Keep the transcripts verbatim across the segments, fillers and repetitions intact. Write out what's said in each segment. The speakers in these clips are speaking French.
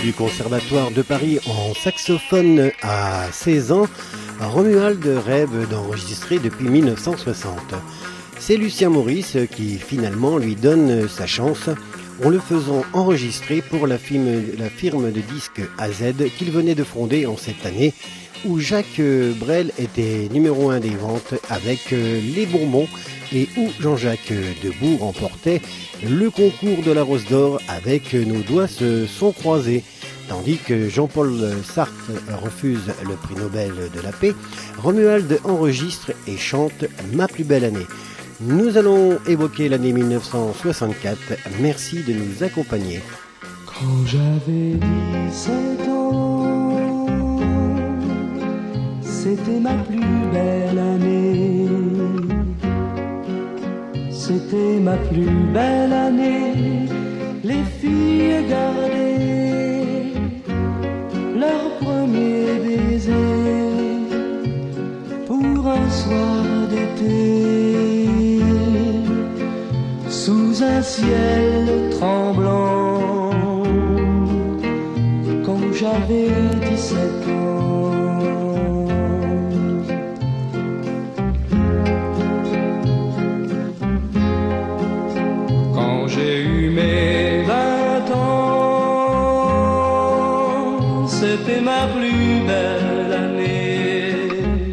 du Conservatoire de Paris en saxophone à seize ans, Romuald rêve d'enregistrer depuis mille neuf cent soixante. C'est Lucien Maurice qui finalement lui donne sa chance en le faisant enregistrer pour la firme, la firme de disques A Z qu'il venait de fonder en cette année, où Jacques Brel était numéro un des ventes avec Les Bourbons et où Jean-Jacques Debout remportait le concours de la Rose d'Or avec Nos doigts se sont croisés. Tandis que Jean-Paul Sartre refuse le prix Nobel de la paix, Romuald enregistre et chante Ma plus belle année. Nous allons évoquer l'année mille neuf cent soixante-quatre. Merci de nous accompagner. Quand j'avais dix-sept ans, c'était ma plus belle année. C'était ma plus belle année. Les filles gardaient leur premier baiser pour un soir d'été, sous un ciel tremblant. Quand j'avais dix-sept ans, quand j'ai eu mes vingt ans, c'était ma plus belle année.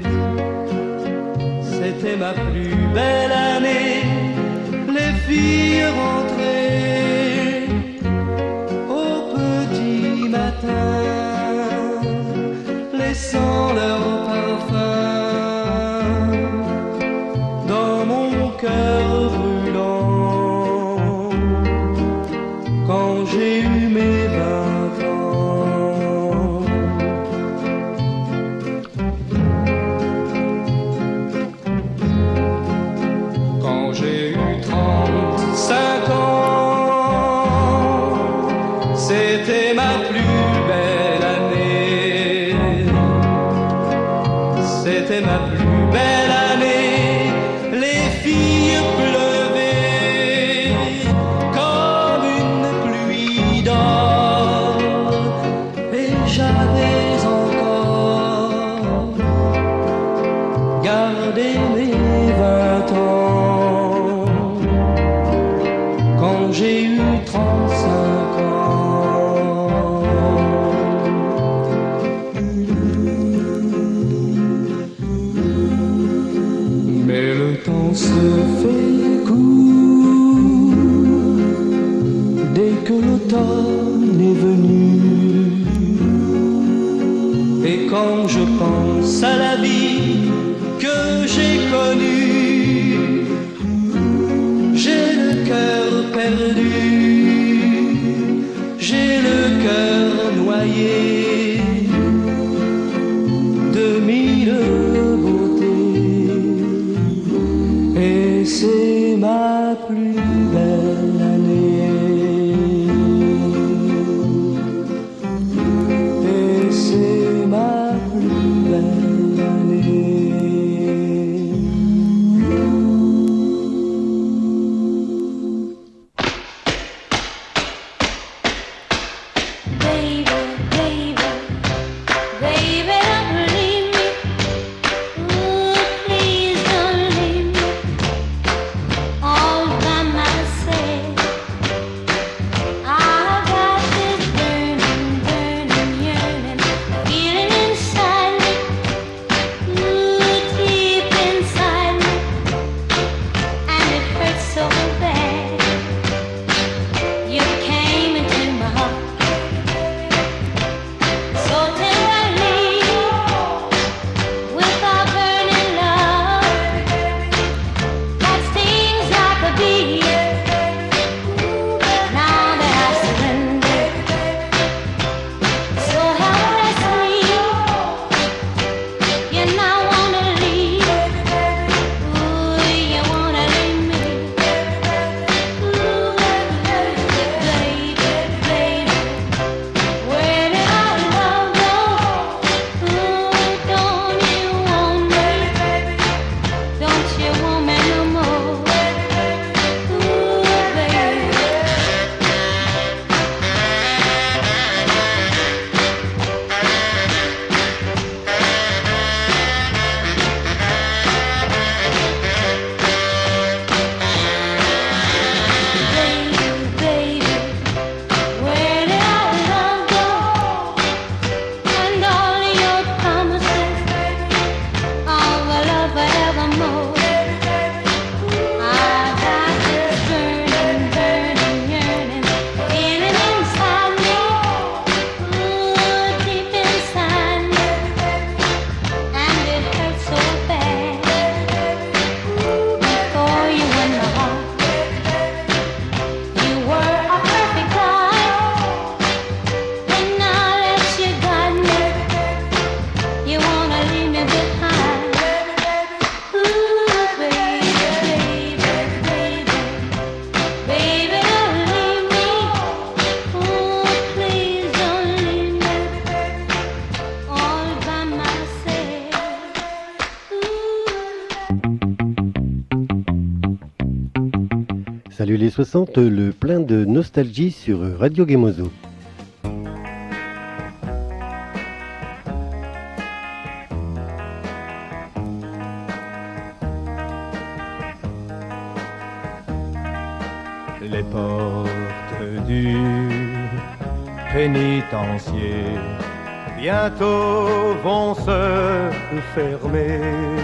C'était ma plus belle année. Les filles rentraient au petit matin, laissant leur parfum dans mon cœur brûlant. Quand j'ai eu mes vingt ans, quand j'ai eu trente-cinq ans, c'était ma plus belle année. C'était ma plus belle année. Les filles pleuvaient comme une pluie d'or, et j'avais encore gardé mes vingt ans. Quand j'ai eu trente-cinq ans, mais le temps se fait court dès que l'automne est venu. Et quand je pense à la vie que j'ai connue, j'ai le cœur perdu, j'ai le cœur noyé de mille beautés, et c'est ma plus belle année, et c'est ma plus belle année. Salut les soixante, le plein de nostalgie sur Radio Gemozo. Les portes du pénitencier bientôt vont se fermer.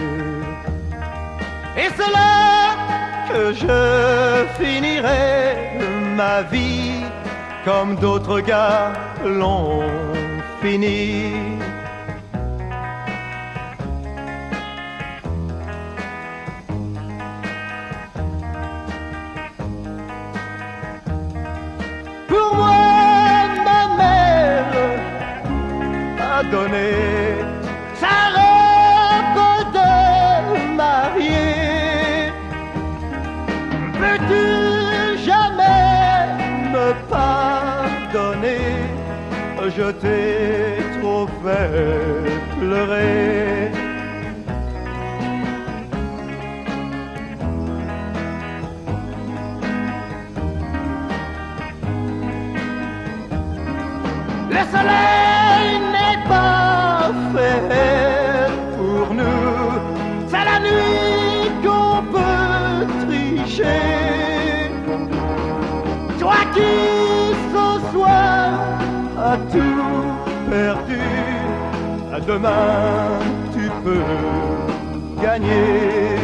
Et c'est là que je finirai ma vie comme d'autres gars l'ont fini. Pour moi, ma mère a donné sa robe de mariée. Peux-tu jamais me pardonner? Je t'ai trop fait pleurer. Le soleil n'est pas fait pour nous, c'est la nuit qu'on peut tricher. Toi qui ce soir as tout perdu, à demain tu peux gagner.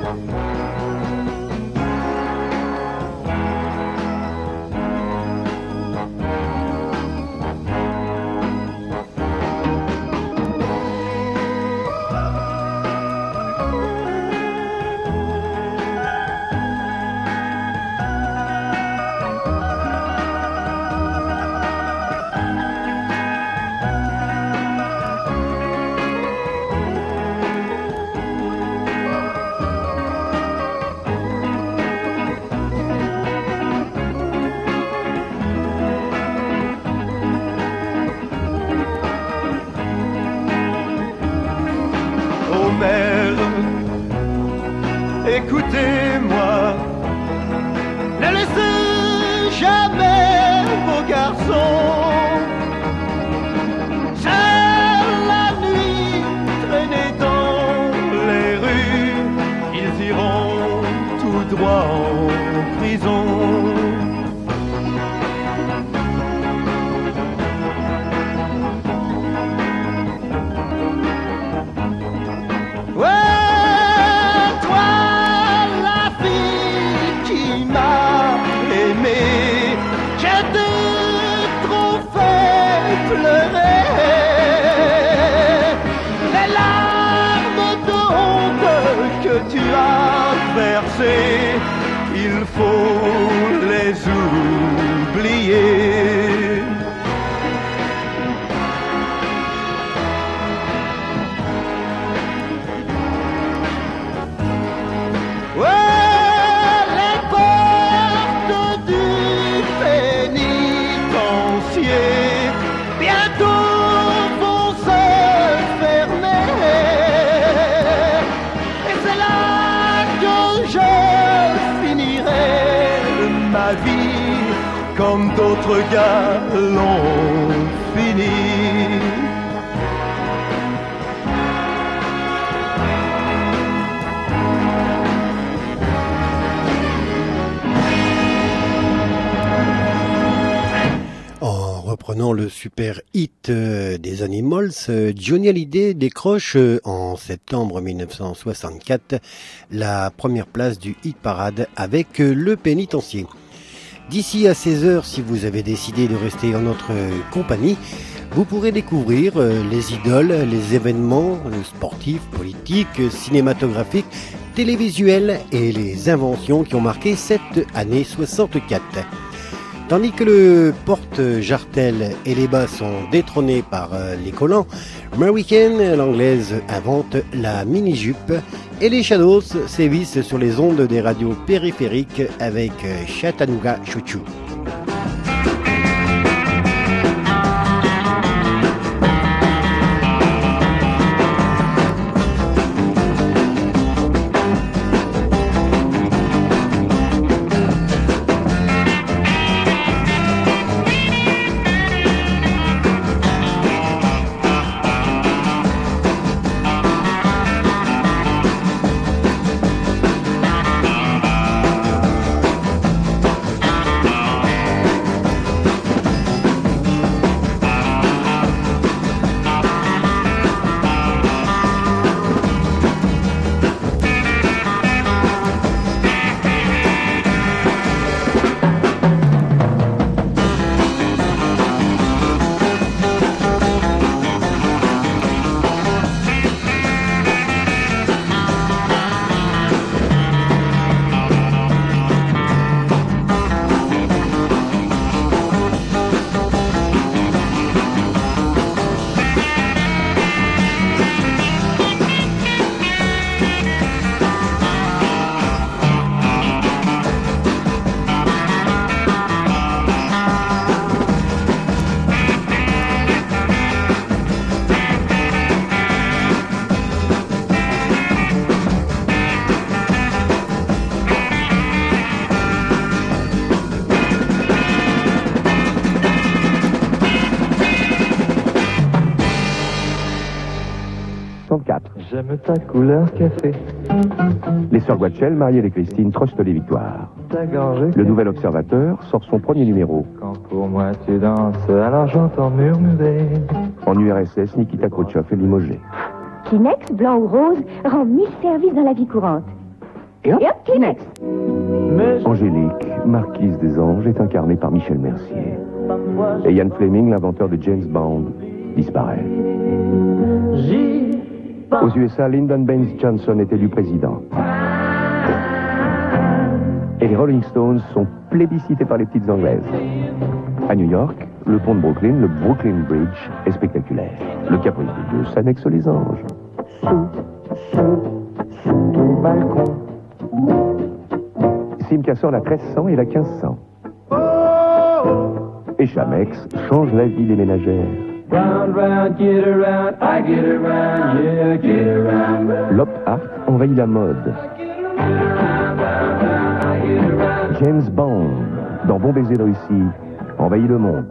Écoutez-moi, ne laissez jamais vos garçons seuls la nuit traîner dans les rues. Ils iront tout droit en prison. Tu as versé, il faut les oublier. Ouais, les portes du pénitencier bientôt vont se fermer. Ma vie comme d'autres gars l'ont fini. En reprenant le super hit euh, des Animals, euh, Johnny Hallyday décroche euh, en septembre mille neuf cent soixante-quatre la première place du hit parade avec euh, Le Pénitencier. D'ici à seize heures, si vous avez décidé de rester en notre compagnie, vous pourrez découvrir les idoles, les événements sportifs, politiques, cinématographiques, télévisuels et les inventions qui ont marqué cette année soixante-quatre. Tandis que le porte-jartel et les bas sont détrônés par les collants, Mary Kane, l'anglaise, invente la mini-jupe et les Shadows sévissent sur les ondes des radios périphériques avec Chattanooga Choo-Choo. J'aime ta couleur café. Les sœurs Guatchel, Marielle et Christine trustent les victoires. Ta gorge. Le Nouvel Observateur sort son premier numéro. Quand pour moi tu danses, alors j'entends murmurer. En U R S S, Nikita Khrouchtchev est limogé. Kleenex, blanc ou rose, rend mille services dans la vie courante. Et hop, Et hop Kleenex. Angélique, marquise des anges, est incarnée par Michel Mercier. Et Ian Fleming, l'inventeur de James Bond, disparaît. Aux U S A, Lyndon Baines Johnson est élu président. Et les Rolling Stones sont plébiscités par les petites Anglaises. À New York, le pont de Brooklyn, le Brooklyn Bridge, est spectaculaire. Le caprice de Dieu s'annexe les anges. Sous, sous, sous ton balcon. Simca sort la treize cents et la quinze cents. Et Chamex change la vie des ménagères. Round, round, get around, I get around, yeah, get around. L'op art envahit la mode. James Bond, dans Bon baiser de Russie, envahit le monde.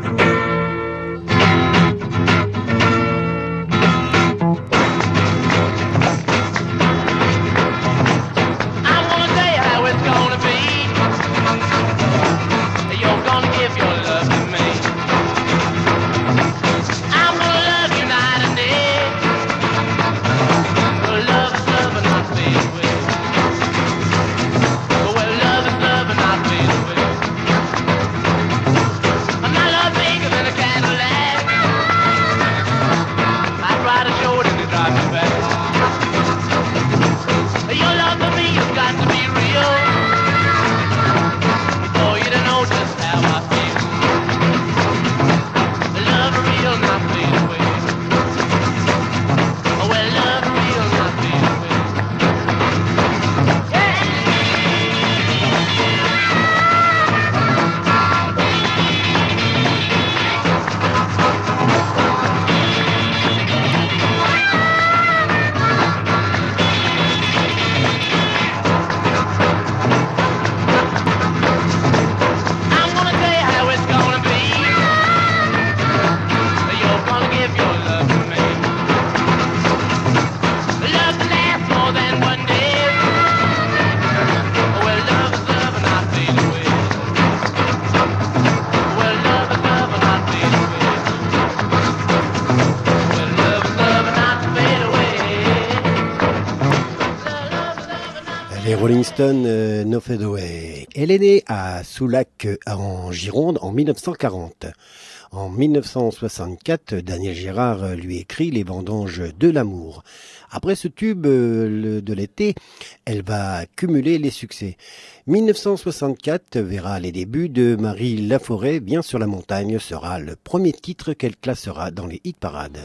Rolling Stone, euh, No Fade Away. Elle est née à Soulac, en Gironde, en mille neuf cent quarante. En mille neuf cent soixante-quatre, Daniel Gérard lui écrit Les vendanges de l'amour. Après ce tube euh, de l'été, elle va cumuler les succès. mille neuf cent soixante-quatre verra les débuts de Marie Laforêt. Bien sur la montagne sera le premier titre qu'elle classera dans les hit-parades.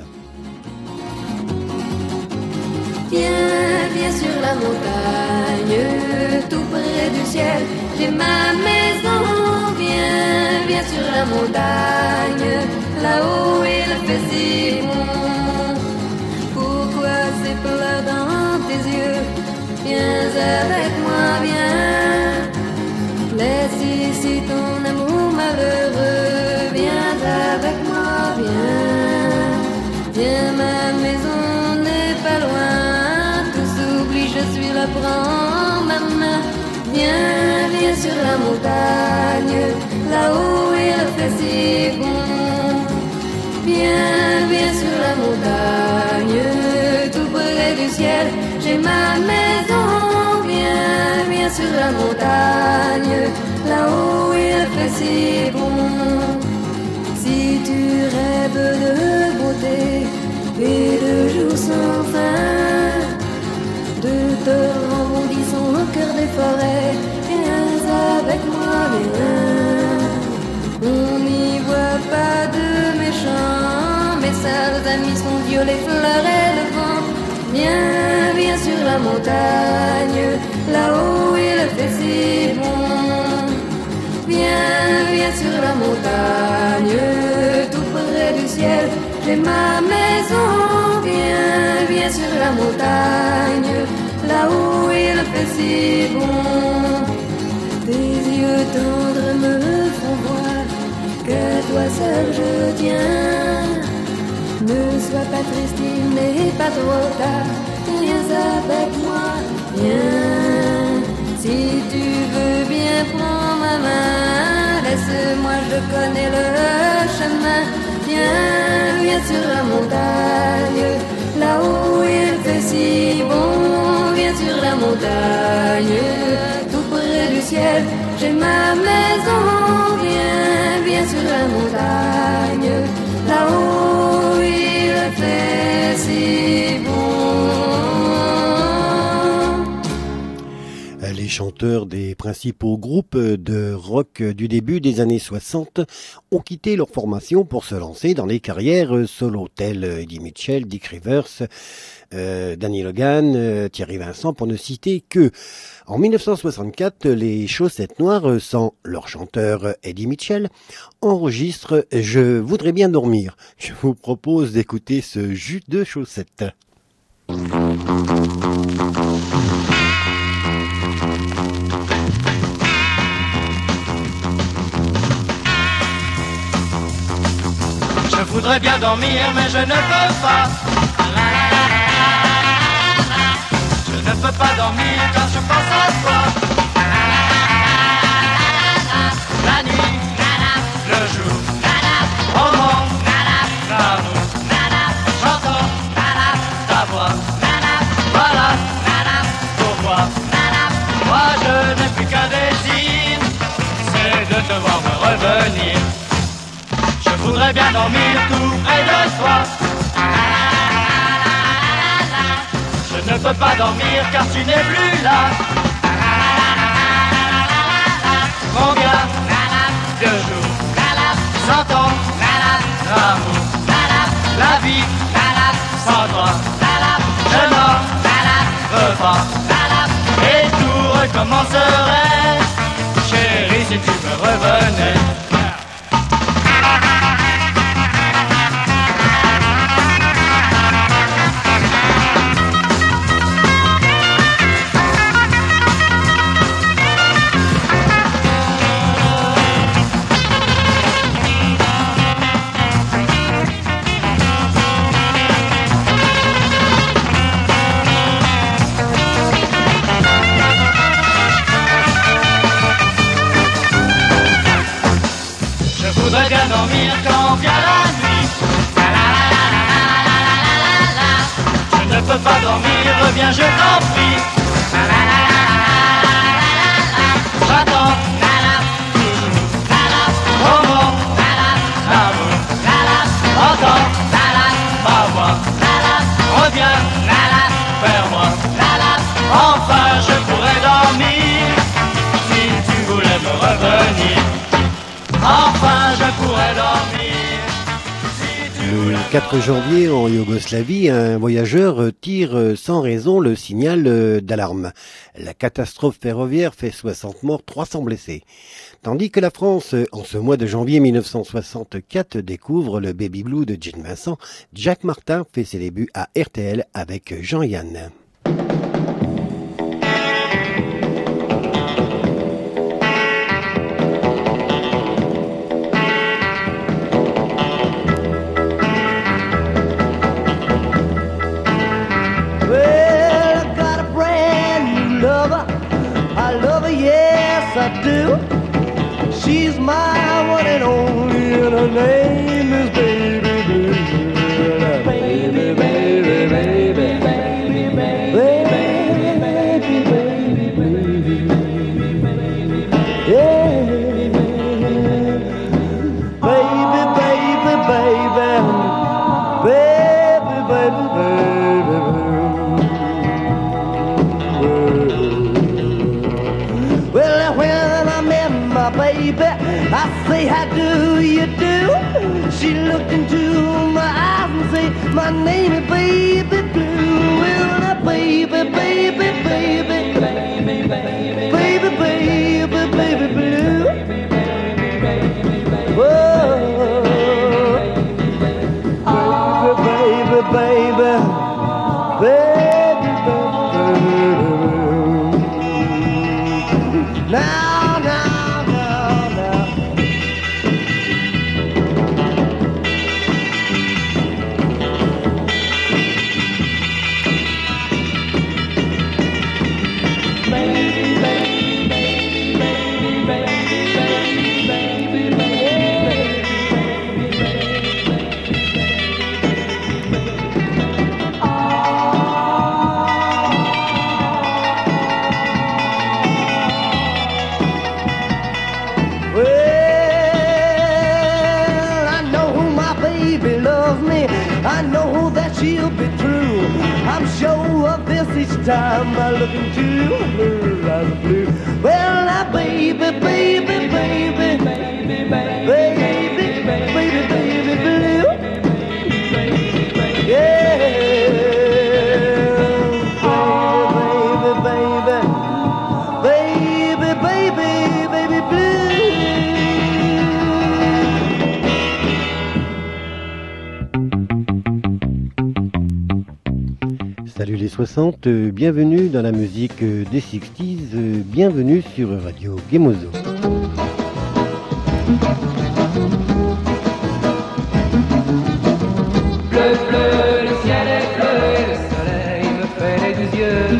Viens, viens sur la montagne, tout près du ciel, j'ai ma maison. Viens, viens sur la montagne, là-haut il fait si bon. Pourquoi ces pleurs dans tes yeux? Viens avec moi, viens. Laisse ici ton amour malheureux. Viens avec moi, viens. Viens, ma maison n'est pas loin. Je suis là, prends ma main. Viens, viens sur la montagne, là-haut il fait si bon. Viens, viens sur la montagne, tout près du ciel, j'ai ma maison. Viens, viens sur la montagne, là-haut il fait si bon. Si tu rêves de beauté et de jours sans fin, de torrents bondissant au cœur des forêts, viens avec moi, viens. On n'y voit pas de méchants, mes sales amis sont violets, fleurs et le vent. Viens, viens sur la montagne, là-haut il fait si bon. Viens, viens sur la montagne, tout près du ciel, j'ai ma maison. Viens, viens sur la montagne, là-haut il fait si bon. Tes yeux tendres me font voir que toi seul je tiens. Ne sois pas triste, il n'est pas trop tard. viens avec moi, viens. Si tu veux bien prendre ma main, laisse-moi, je connais le chemin. Viens, viens sur la montagne, là où il fait si bon. Viens sur la montagne, tout près du ciel, j'ai ma maison. Viens, viens sur la montagne, là où il fait si bon. Les chanteurs des principaux groupes de rock du début des années soixante ont quitté leur formation pour se lancer dans les carrières solo, tels Eddie Mitchell, Dick Rivers, euh, Danny Logan, euh, Thierry Vincent, pour ne citer que. En dix-neuf cent soixante-quatre, les Chaussettes Noires, sans leur chanteur Eddie Mitchell, enregistrent « Je voudrais bien dormir ». Je vous propose d'écouter ce jus de chaussettes. Je voudrais bien dormir, mais je ne peux pas. Je ne peux pas dormir car je pense à toi. La nuit, le jour, au monde, l'amour, j'entends ta voix. Voilà pourquoi moi je n'ai plus qu'un désir, c'est de te voir me revenir. Je voudrais bien dormir tout près de toi. Je ne peux pas dormir car tu n'es plus là. Mon gars, deux jours, sans ton amour, la vie, sans toi, je n'en veux pas. Et tout recommencerait, chérie, si tu me revenais. Dormir quand vient la nuit. Je ne peux pas dormir, reviens, je t'en prie. J'attends toujours au monde, l'amour, entends ma voix. Reviens vers moi. Enfin je pourrais dormir si tu voulais me revenir. Enfin, je pourrais dormir. Si tu Le quatre janvier, en Yougoslavie, un voyageur tire sans raison le signal d'alarme. La catastrophe ferroviaire fait soixante morts, trois cents blessés. Tandis que la France, en ce mois de janvier dix-neuf cent soixante-quatre, découvre le Baby Blue de Gene Vincent, Jacques Martin fait ses débuts à R T L avec Jean-Yann. I do. She's my one and only, and her name is Baby Blue. Baby, baby, baby, baby, baby, baby, baby, baby, baby, yeah. Baby, baby, baby, baby, baby, baby. Baby, I say, how do you do? She looked into my eyes and say, my name is Baby Blue. Well, now, baby, baby, baby, baby, baby, baby, baby, baby Blue. Whoa, baby, baby, baby, baby, baby. Now. she'll be true. I'm sure of this each time I look into her eyes of blue. Well, now, baby, baby, baby, baby, baby, baby, baby, baby, blue. Yeah, baby, baby, baby, baby, baby, blue. Salut les soixante, euh, bienvenue dans la musique euh, des sixties, euh, bienvenue sur Radio Gemozo. Bleu, bleu, le ciel est bleu et le soleil me fait les deux yeux.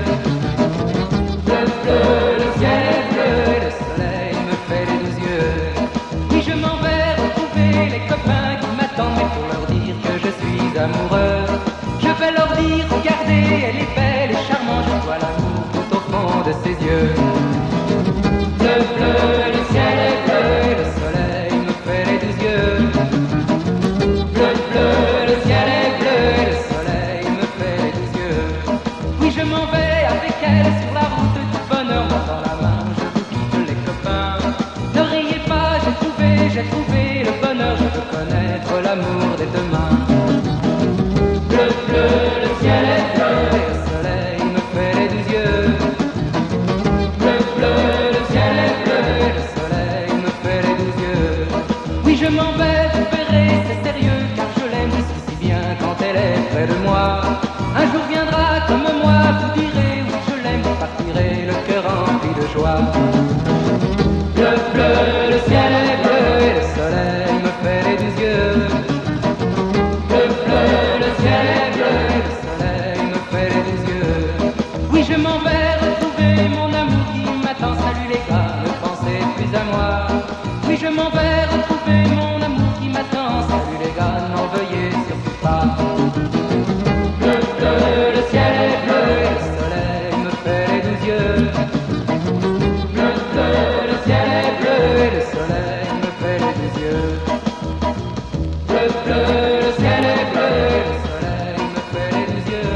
Bleu, bleu, le ciel est bleu et le soleil me fait les deux yeux. Oui, je m'en vais retrouver les copains qui m'attendent, mais pour leur dire que je suis amoureux, je vais leur dire, regardez, elle est belle et charmante, je vois l'amour tout au fond de ses yeux. Bleu, bleu, le ciel est bleu et le soleil me fait les deux yeux. Bleu, bleu, le ciel est bleu et le soleil me fait les deux yeux. Oui, je m'en vais avec elle sur la route du bonheur, main dans la main, je vous quitte les copains. Ne riez pas, j'ai trouvé, j'ai trouvé le bonheur, je veux connaître l'amour des deux mains. Bleu, bleu, le ciel est bleu et le soleil me fait les deux yeux. Bleu, bleu, le ciel est bleu et le soleil me fait les deux yeux. Oui, je m'en vais, vous verrez, c'est sérieux, car je l'aime, je suis si bien quand elle est près de moi. Un jour viendra comme moi, vous direz, oui, je l'aime, vous partirez le cœur rempli de joie. Bleu, bleu, le ciel est bleu et le soleil me fait les deux yeux. Bleu, bleu, le ciel est bleu et le soleil me fait les deux yeux. Oui, je m'en vais retrouver mon amour qui m'attend. Salut les gars, ne pensez plus à moi. Oui, je m'en vais retrouver mon amour qui m'attend. Salut les gars, n'en veuillez surtout pas. Bleu, bleu, le ciel est bleu et le soleil me fait les deux yeux. Bleu, bleu, le ciel est bleu et le soleil me fait les deux yeux. Bleu, bleu, le ciel est bleu et le soleil me fait les deux yeux.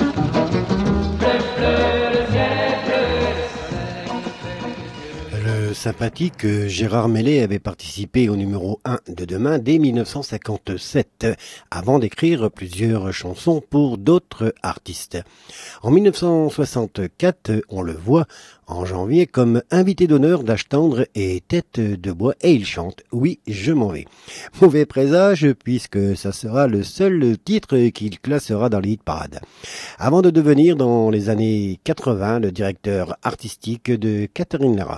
Bleu, bleu, le ciel est bleu et le soleil me fait les deux yeux. Le sympathique Gérard Mellet avait participé au numéro un de Demain dès mille neuf cent cinquante-sept, avant d'écrire plusieurs chansons pour d'autres artistes. En mille neuf cent soixante-quatre, on le voit en janvier comme invité d'honneur d'Âge tendre et Tête de bois, et il chante « Oui, je m'en vais ». Mauvais présage, puisque ça sera le seul titre qu'il classera dans les hit parades. Avant de devenir, dans les années quatre-vingts, le directeur artistique de Catherine Lara.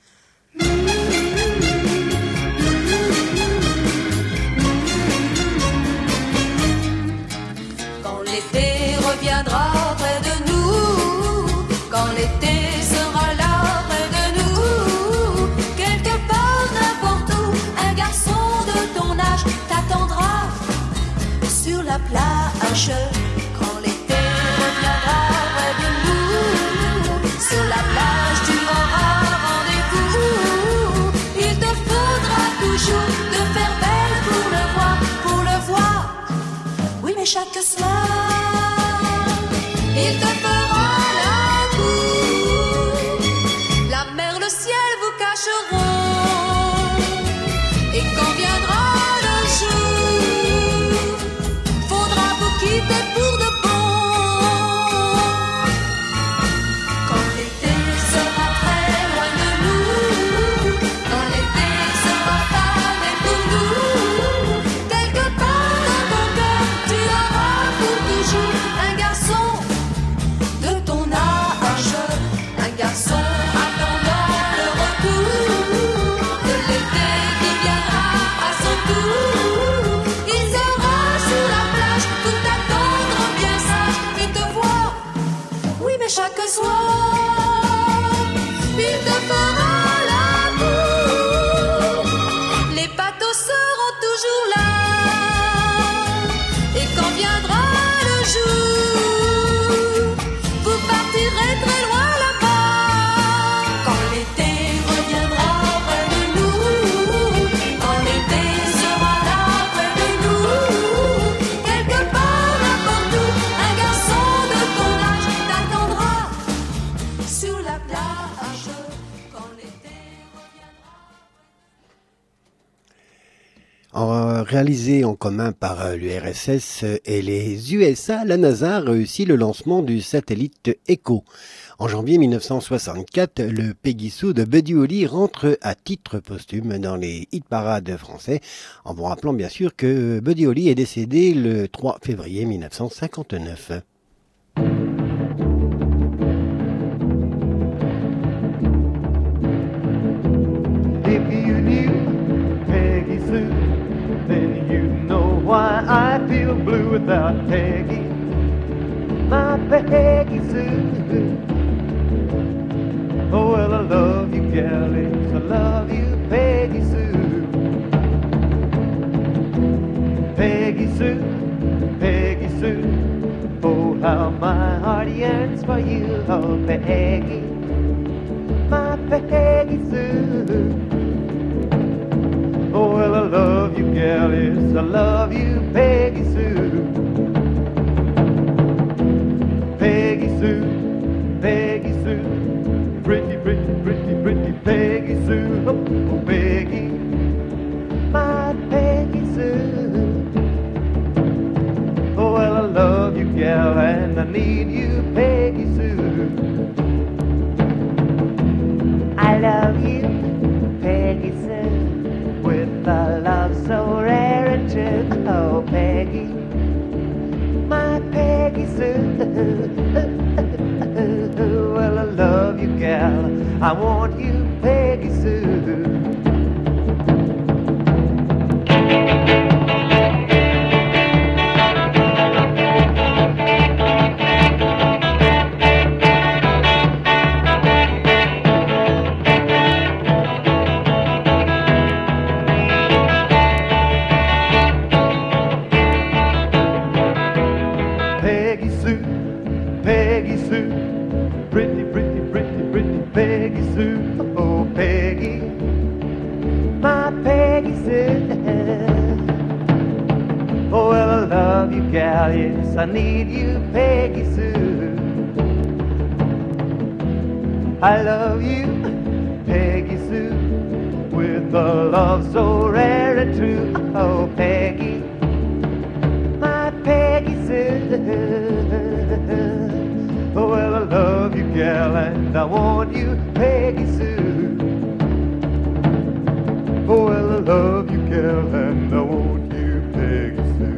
Quand l'été reviendra près de nous, quand l'été sera là près de nous, quelque part, n'importe où, un garçon de ton âge t'attendra sur la plage. Quand l'été reviendra près de nous, sur la plage tu auras rendez-vous. Il te faudra toujours te faire belle pour le voir, pour le voir. Oui, mais chaque soir, il te fera la cour. La mer, le ciel vous cacheront. Et quand viendra le jour, faudra vous quitter pour de bon. Quand l'été sera très loin de nous, quand l'été sera pas né pour nous, quelque part dans ton cœur, tu auras pour toujours un garçon de ton âge, un garçon attendant le retour de l'été qui viendra à son tour. Il sera sur la plage, tout attendre bien sage, et te voir, oui mais chaque soir, il te fera la cour. Les bateaux seront toujours là, et quand viendra le jour, vous partirez très loin là-bas. Quand l'été reviendra près de nous, quand l'été sera là près de nous, quelque part n'importe où, En, réalisé en commun par l'U R S S et les U S A, la NASA a réussi le lancement du satellite Echo. En janvier mille neuf cent soixante-quatre, le Peggy Sue de Buddy Holly rentre à titre posthume dans les hit-parades français, en vous rappelant bien sûr que Buddy Holly est décédé le trois février mille neuf cent cinquante-neuf. If you knew Peggy Sue, then you know why I feel blue without Peggy, my Peggy Sue. Oh, well, I love you, galleys, I love you, Peggy Sue. Peggy Sue, Peggy Sue, oh, how my heart yearns for you, oh, Peggy, my Peggy Sue. Oh, well, I love you, galleys, I love you, Peggy Sue. Peggy Sue, Peggy Sue, pretty, pretty, pretty, pretty Peggy Sue. Oh, Peggy, my Peggy Sue. Oh, well, I love you, gal, and I need you, Peggy Sue. I love you, Peggy Sue, with a love so rare and true. Oh, Peggy, my Peggy Sue. Well, I love you, gal, I want you, Peggy Sue. Peggy Sue, Peggy Sue, pretty, pretty, pretty, pretty Peggy Sue. Oh, Peggy, my Peggy Sue. Oh, well, I love you, gal, yes, I need you, Peggy Sue. I love you, Peggy Sue, with a love so rare and true. Oh, Peggy, my Peggy Sue. Oh, well, I love you, gal, and I want you, Peggy Sue. Oh, well, I love you, gal, and I want you, Peggy Sue.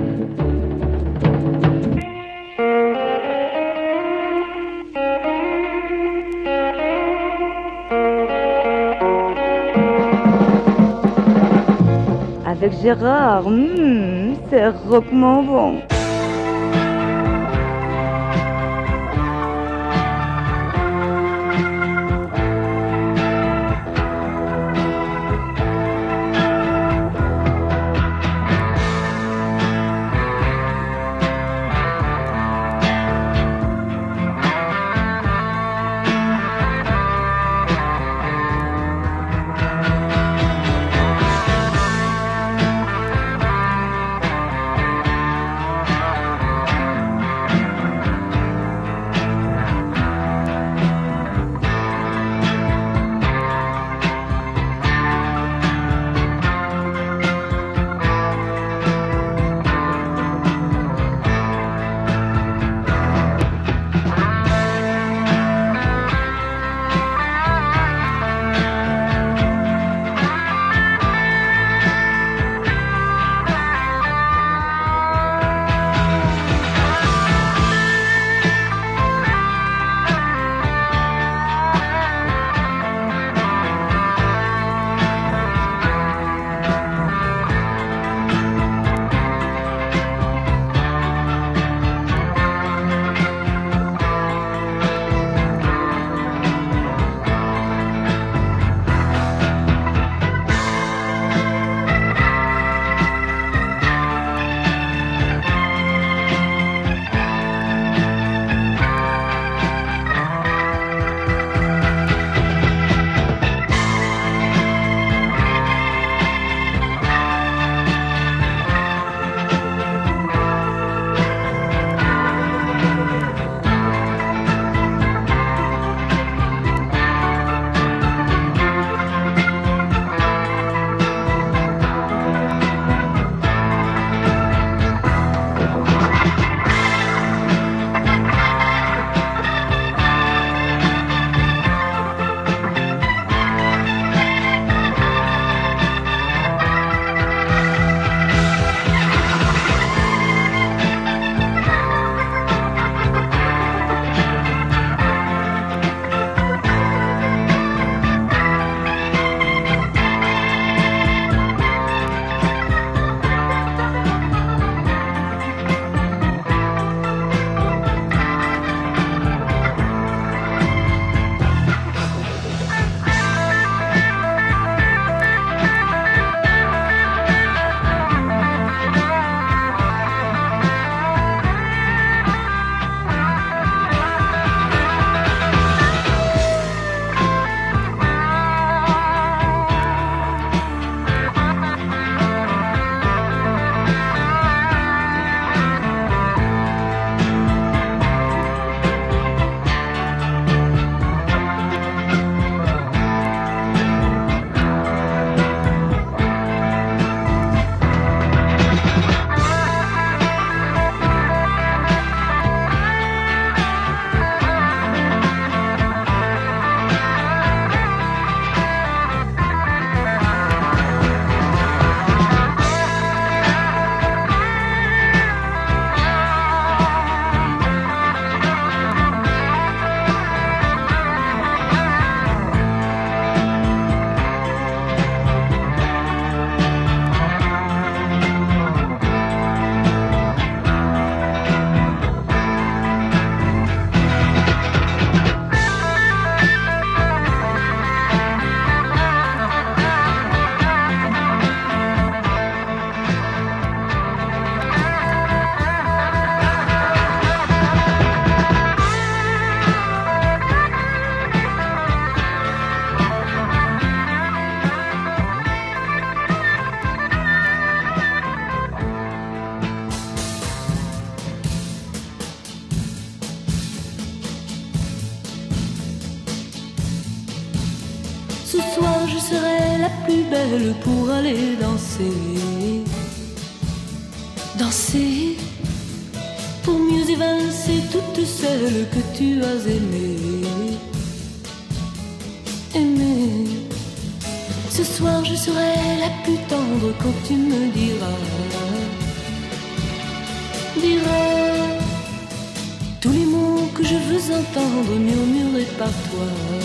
Avec Gérard, mmh, c'est roquement bon. Ce soir je serai la plus belle pour aller danser. Danser pour mieux évincer toutes celles que tu as aimées. Aimées. Ce soir je serai la plus tendre quand tu me diras. Diras tous les mots que je veux entendre murmurés par toi.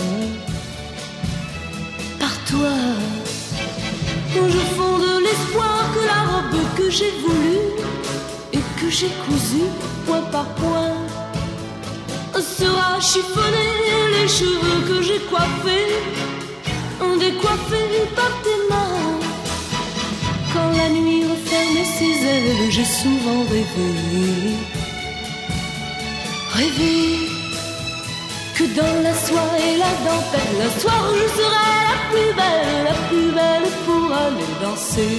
Par toi. Je fonde l'espoir que la robe que j'ai voulue et que j'ai cousue point par point sera chiffonnée. Les cheveux que j'ai coiffés, décoiffés par tes mains. Quand la nuit referme ses ailes, j'ai souvent rêvé, rêvé que dans la soie et la dentelle, un soir je serai la plus belle, la plus belle pour aller danser.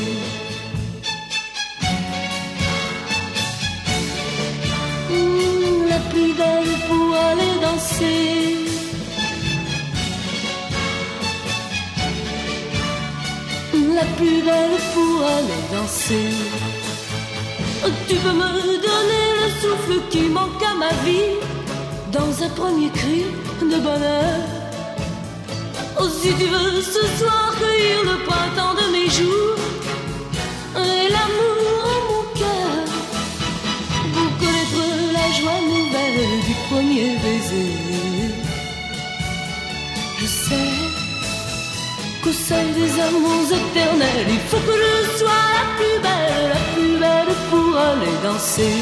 Mmh, la plus belle pour aller danser. La plus belle pour aller danser. Tu peux me donner le souffle qui manque à ma vie dans un premier cri de bonheur. Oh, si tu veux ce soir cueillir le printemps de mes jours et l'amour en mon cœur, pour connaître la joie nouvelle du premier baiser. Je sais qu'au seuil des amours éternels, il faut que je sois la plus belle, la plus belle pour aller danser.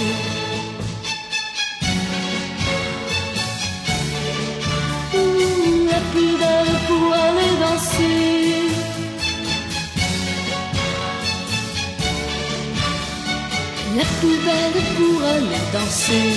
Mmh, la plus belle pour aller danser. La plus belle pour aller danser.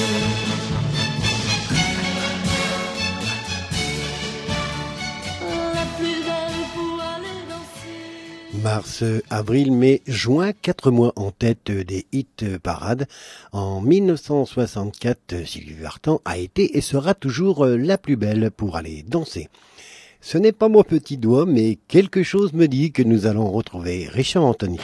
Mars, avril, mai, juin, quatre mois en tête des hit parades. En mille neuf cent soixante-quatre, Sylvie Vartan a été et sera toujours la plus belle pour aller danser. Ce n'est pas mon petit doigt, mais quelque chose me dit que nous allons retrouver Richard Anthony.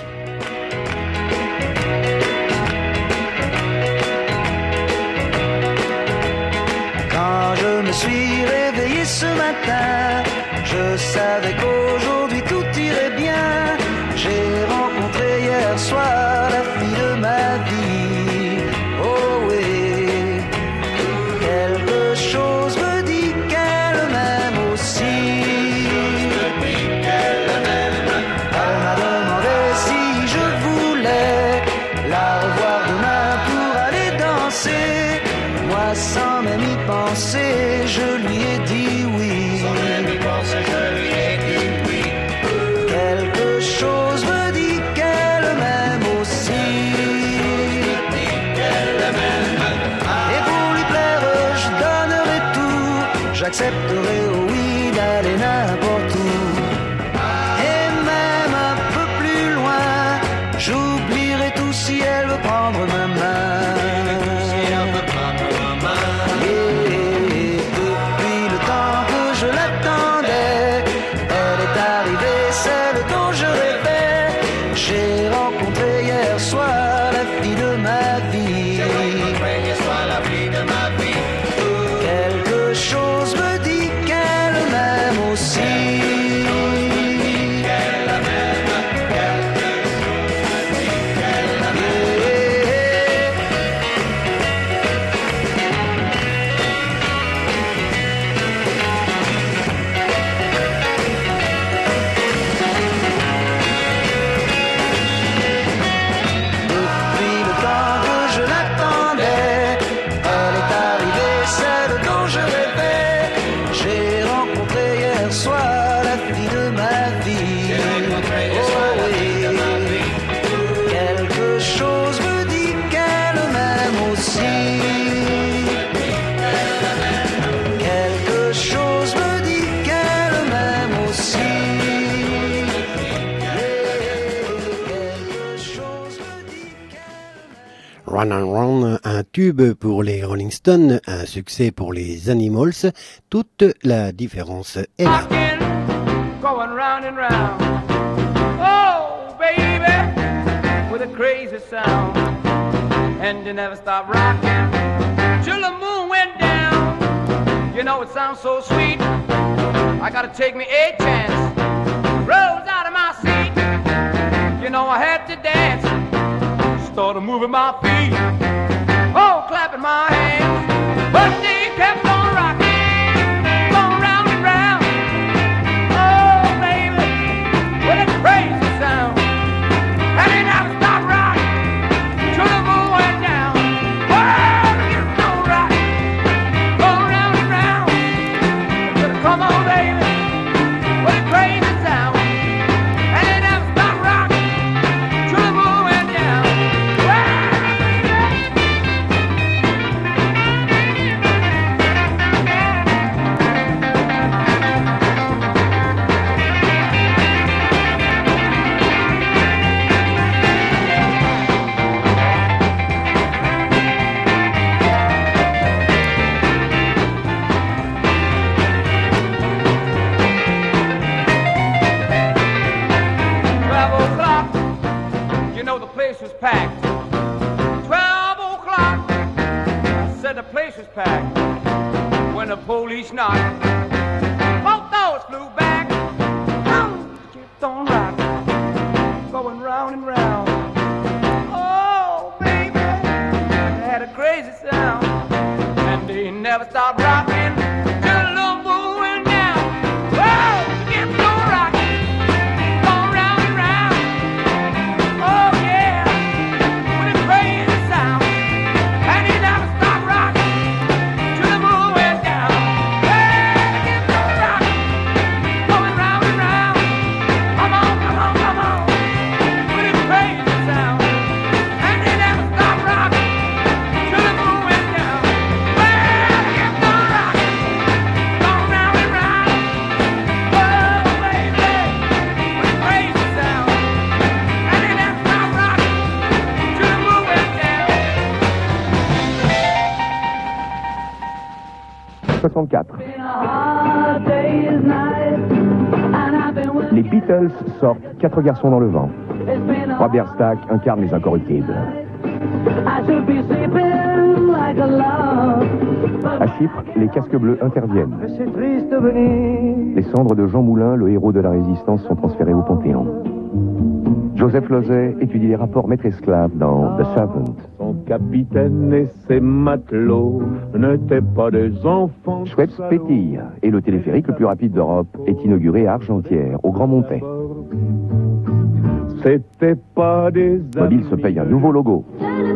Quand je me suis réveillé ce matin, je savais qu'aujourd'hui tout irait bien. J'ai rencontré hier soir la fille de ma vie. Oh oui, quelque chose me dit qu'elle m'aime aussi. Elle m'a demandé si je voulais la revoir demain pour aller danser. Moi sans même y penser, je lui ai dit oui. Sans même y penser, je lui ai dit oui. Quelque chose me dit qu'elle m'aime aussi. Et pour lui plaire, je donnerai tout. J'accepterai, oh oui, d'aller n'importe où. Et même un peu plus loin, j'oublierai tout si elle veut prendre ma main. Run and Run, un tube pour les Rolling Stones, un succès pour les Animals, toute la différence est là. round and round. Oh, baby, with a crazy sound. And they never stopped rocking till the moon went down. You know it sounds so sweet, I gotta take me a chance. Rose out of my seat, you know I had to dance. Started moving my feet, oh, clapping my hands. But they kept on rocking, going round and round. Oh, baby, with a crazy sound. And they never stopped rocking till the moon went down. Oh, you know rocking, going round and round. So come on, baby, with a crazy sound. And they never stopped rocking till the moon went down. Packed. Twelve o'clock, I said the place was packed. When the police knocked, both doors flew back. Oh, kept on rocking, going round and round. Oh, baby, they had a crazy sound, and they never stopped rocking till the moon went down. Oh, kept on rocking, going round and round. Oh, yeah. soixante-quatre. Les Beatles sortent Quatre garçons dans le vent. Robert Stack incarne les incorruptibles. À Chypre, les casques bleus interviennent. Les cendres de Jean Moulin, le héros de la résistance, sont transférées au Panthéon. Joseph Losey étudie les rapports maître-esclave dans The Servant. Son capitaine et ses matelots n'étaient pas des enfants. Schweppes pétille et le téléphérique le plus rapide d'Europe est inauguré à Argentière, au Grand Montet. C'était pas des Mobile se paye un nouveau logo.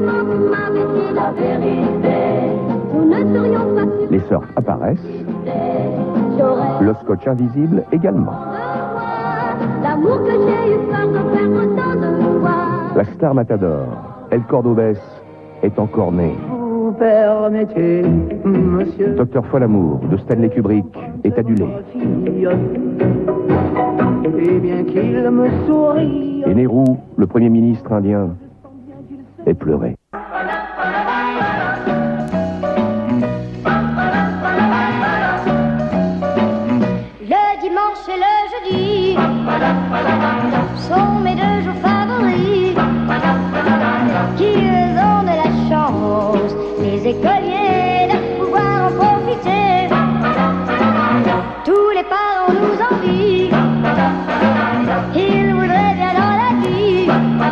Les surfs apparaissent. Le scotch invisible également. L'amour que j'ai eu peur de perdre tant de fois. La star Matador, El Cordobès, est encore née. Vous permettez, monsieur. Docteur Folamour de Stanley Kubrick est adulé. Et bien qu'il me sourie. Et Nehru, le premier ministre indien, est pleuré. Le dimanche et le jeudi sont mes deux jours favoris. Qu'ils ont de la chance, les écoliers, de pouvoir en profiter. Tous les parents nous envient. Ils voudraient bien dans la vie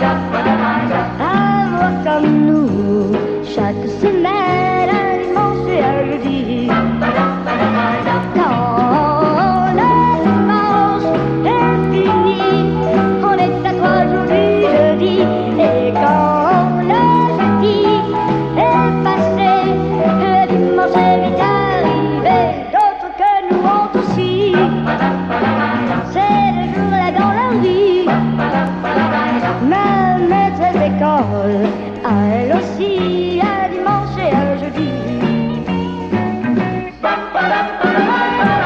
avoir comme nous chaque semaine un dimanche et un jeudi. Quand le dimanche est fini, on est à trois jours du jeudi. Et quand le jeudi est passé, le dimanche est vite arrivé. D'autres que nous ont aussi. C'est le jour là dans leur vie. Ma maîtresse d'école a elle aussi un dimanche et un jeudi.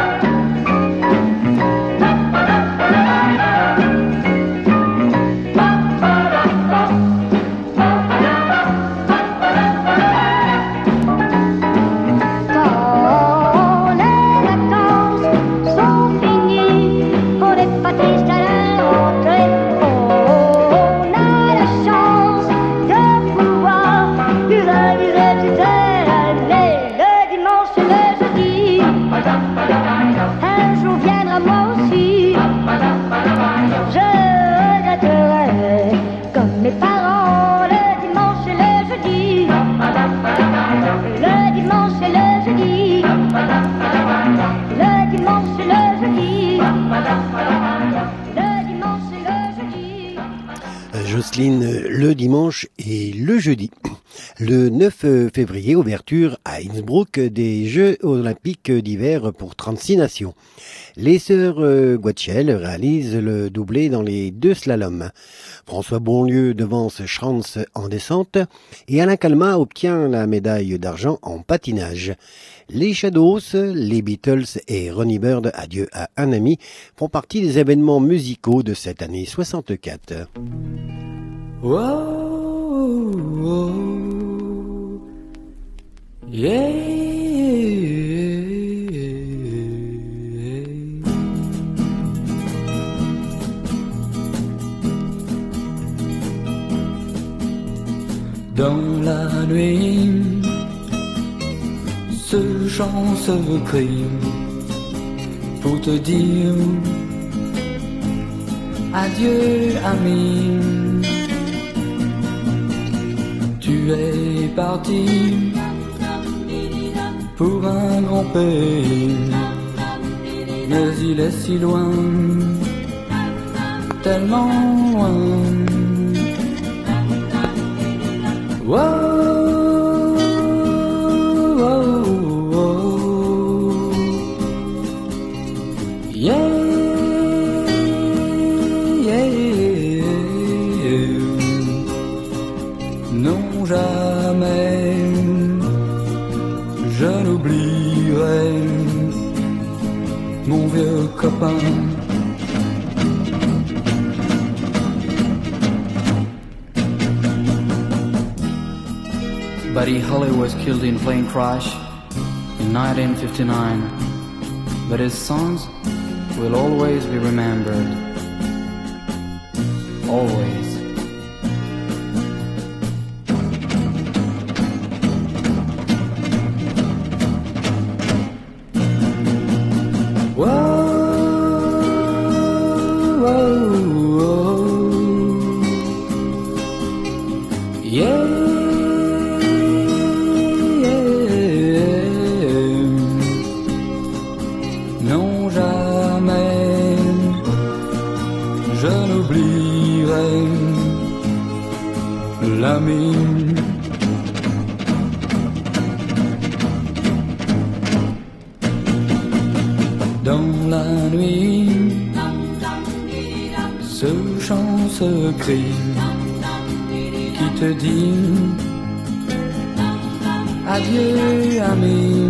Un jour viendra moi aussi. Je regretterai, comme mes parents, le dimanche et le jeudi. Le dimanche et le jeudi. Le dimanche et le jeudi. Le dimanche et le jeudi. Jocelyne, le dimanche et le jeudi. Le neuf février, ouverture à Innsbruck des Jeux olympiques d'hiver pour trente-six nations. Les sœurs Guetschel réalisent le doublé dans les deux slaloms. François Bonlieu devance Schranz en descente et Alain Calmat obtient la médaille d'argent en patinage. Les Shadows, les Beatles et Ronnie Bird, Adieu à un ami, font partie des événements musicaux de cette année soixante-quatre. Whoa, whoa, yeah. Dans la nuit, ce chant se crie pour te dire adieu ami. Tu es parti pour un grand pays, mais il est si loin, tellement loin. Wow, wow, wow. Yeah, yeah, yeah. Non, jamais je n'oublierai mon vieux copain. Buddy Holly was killed in plane crash in nineteen fifty-nine, but his songs will always be remembered. Always. Whoa, whoa, whoa. Yeah. L'ami, dans la nuit, ce chant se crie qui te dit adieu ami.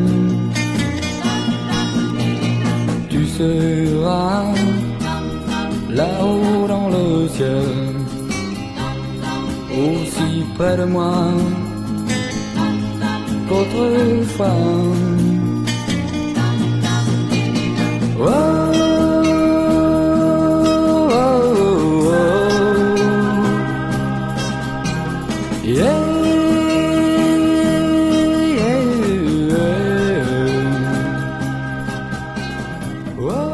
Tu seras là-haut dans le ciel, aussi près de moi qu'autrefois. Oh, oh, oh, yeah, yeah, yeah. Oh.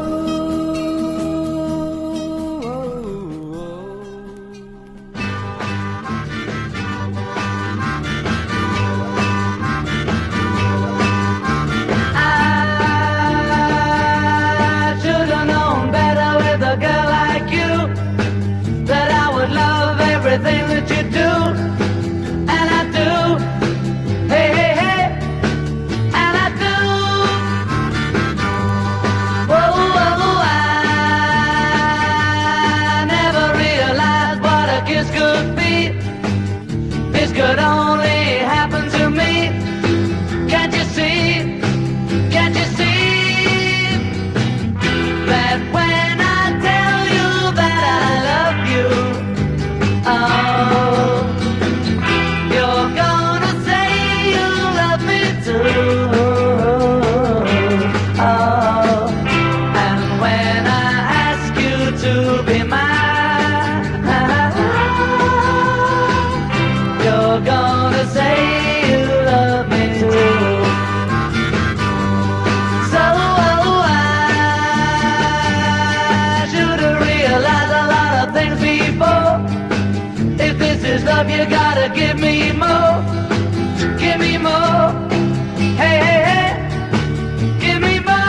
gotta give me more, give me more. Hey, hey, hey, give me more.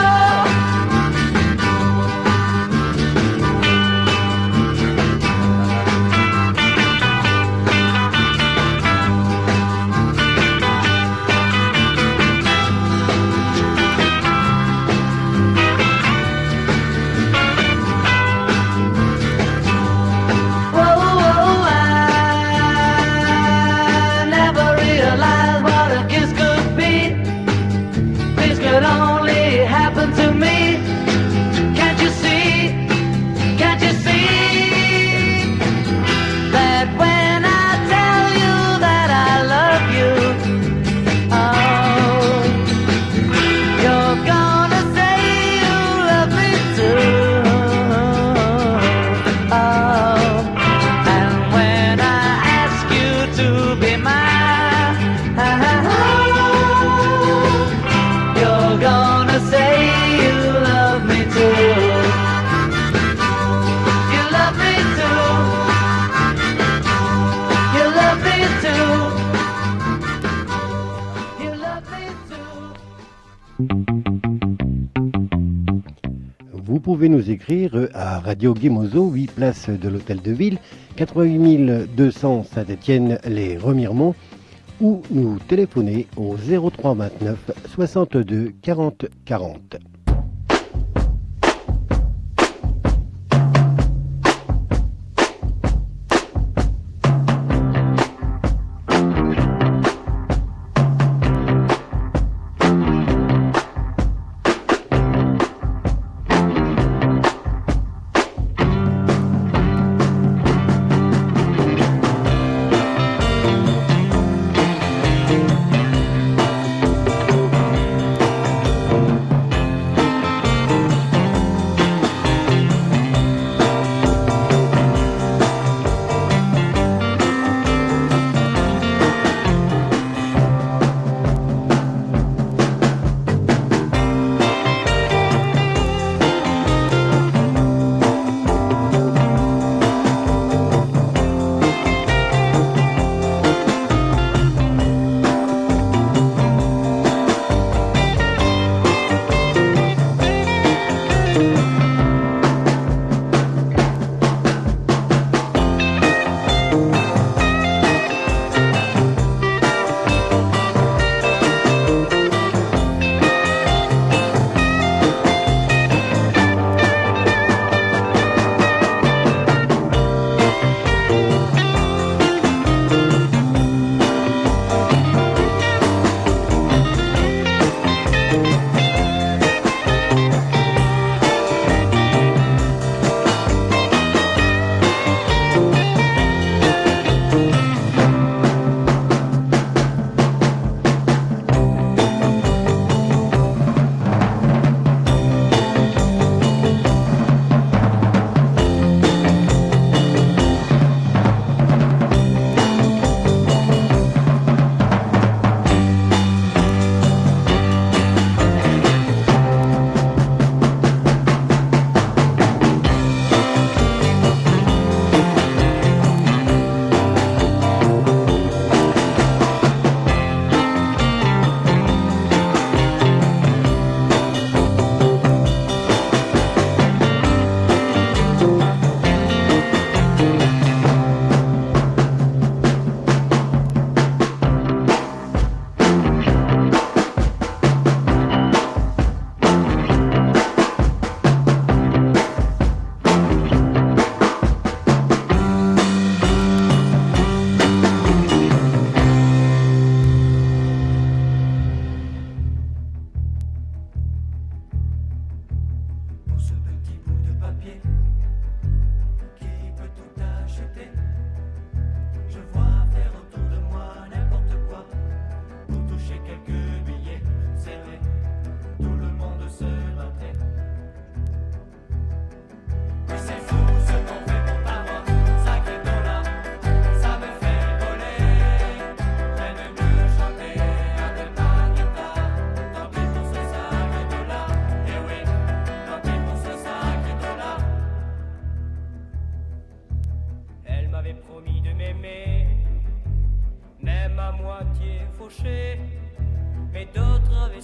Vous pouvez nous écrire à Radio Guimozo, huit place de l'Hôtel de Ville, quatre-vingt-huit mille deux cents Saint-Étienne-les-Remiremont, ou nous téléphoner au zéro trois vingt-neuf soixante-deux quarante quarante.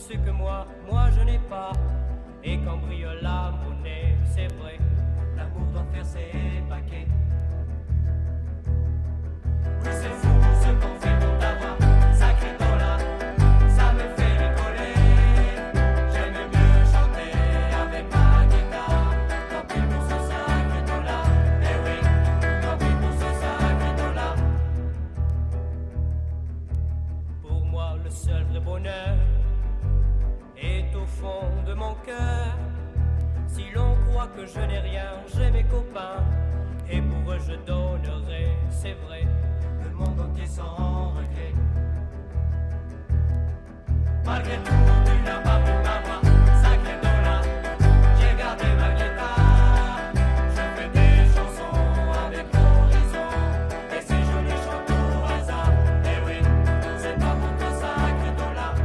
ce que moi, moi je n'ai pas. Et quand brille la monnaie, c'est vrai, l'amour doit faire ses paquets. Oui, c'est fou ce qu'on fait pour t'avoir, sacré dollar, ça me fait rigoler. J'aime mieux chanter avec ma guitare, tant pis pour ce sacré dollar. Eh oui, tant pis pour ce sacré dollar. Pour moi, le seul vrai bonheur est au fond de mon cœur. Si l'on croit que je n'ai rien, j'ai mes copains, et pour eux je donnerai, c'est vrai, le monde entier sans regret. Malgré tout, tu n'as pas pu m'avoir, sacré dollar, j'ai gardé ma guitare. Je fais des chansons avec l'horizon, et si je les chante au hasard, eh oui, c'est pas pour toi, sacré dollar.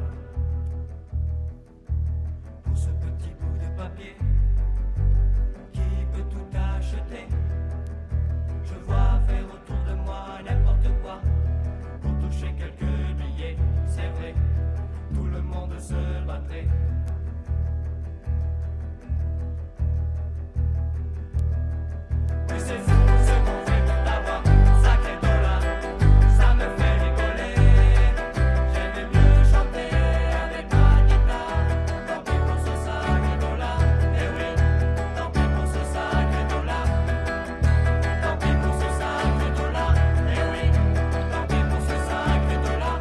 Pour ce petit bout de papier qui peut tout acheter, je vois faire autour de moi n'importe quoi pour toucher quelques billets. C'est vrai, tout le monde se battrait. Mais c'est fou ce qu'on fait pour t'avoir, sacré dollar, ça me fait rigoler. J'aime mieux chanter avec ma guitare, tant pis pour ce sacré dollar. Eh oui, tant pis pour ce sacré dollar. Tant pis pour ce sacré dollar. Eh oui, tant pis pour ce sacré dollar.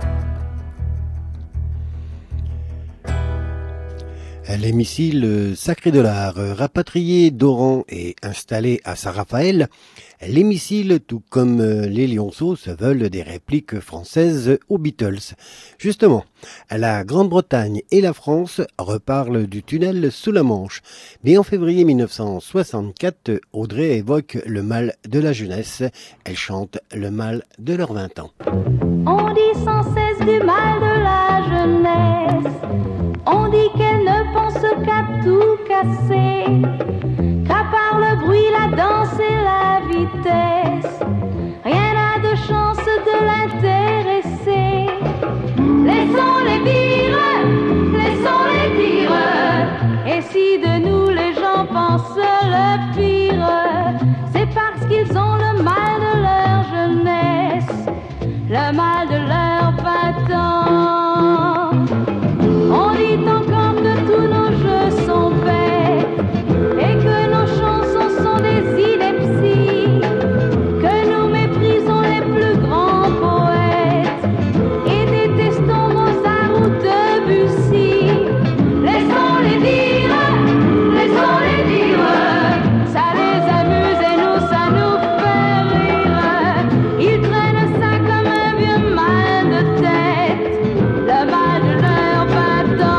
L'hémicycle Sacré Dollar, rapatrié d'Oran et installé à Saint-Raphaël, l'hémicycle, tout comme les lionceaux, se veulent des répliques françaises aux Beatles. Justement, la Grande-Bretagne et la France reparlent du tunnel sous la Manche. Mais en février mille neuf cent soixante-quatre, Audrey évoque le mal de la jeunesse. Elle chante le mal de leurs vingt ans. On dit sans cesse du mal de la jeunesse. On dit qu'elle ne pense qu'à tout casser, qu'à part le bruit, la danse et la vitesse, rien n'a de chance de l'intéresser. Laissons-les dire, laissons-les dire, et si de nous les gens pensent le pire, c'est parce qu'ils ont le mal de leur jeunesse, le mal de leurs vingt ans. On dit encore que tous nos jeux sont faits et que nos chansons sont des inepties, que nous méprisons les plus grands poètes et détestons Mozart ou Debussy. Laissons-les dire, laissons-les dire, ça les amuse et nous, ça nous fait rire. Ils traînent ça comme un vieux mal de tête, le mal de leur vingt ans.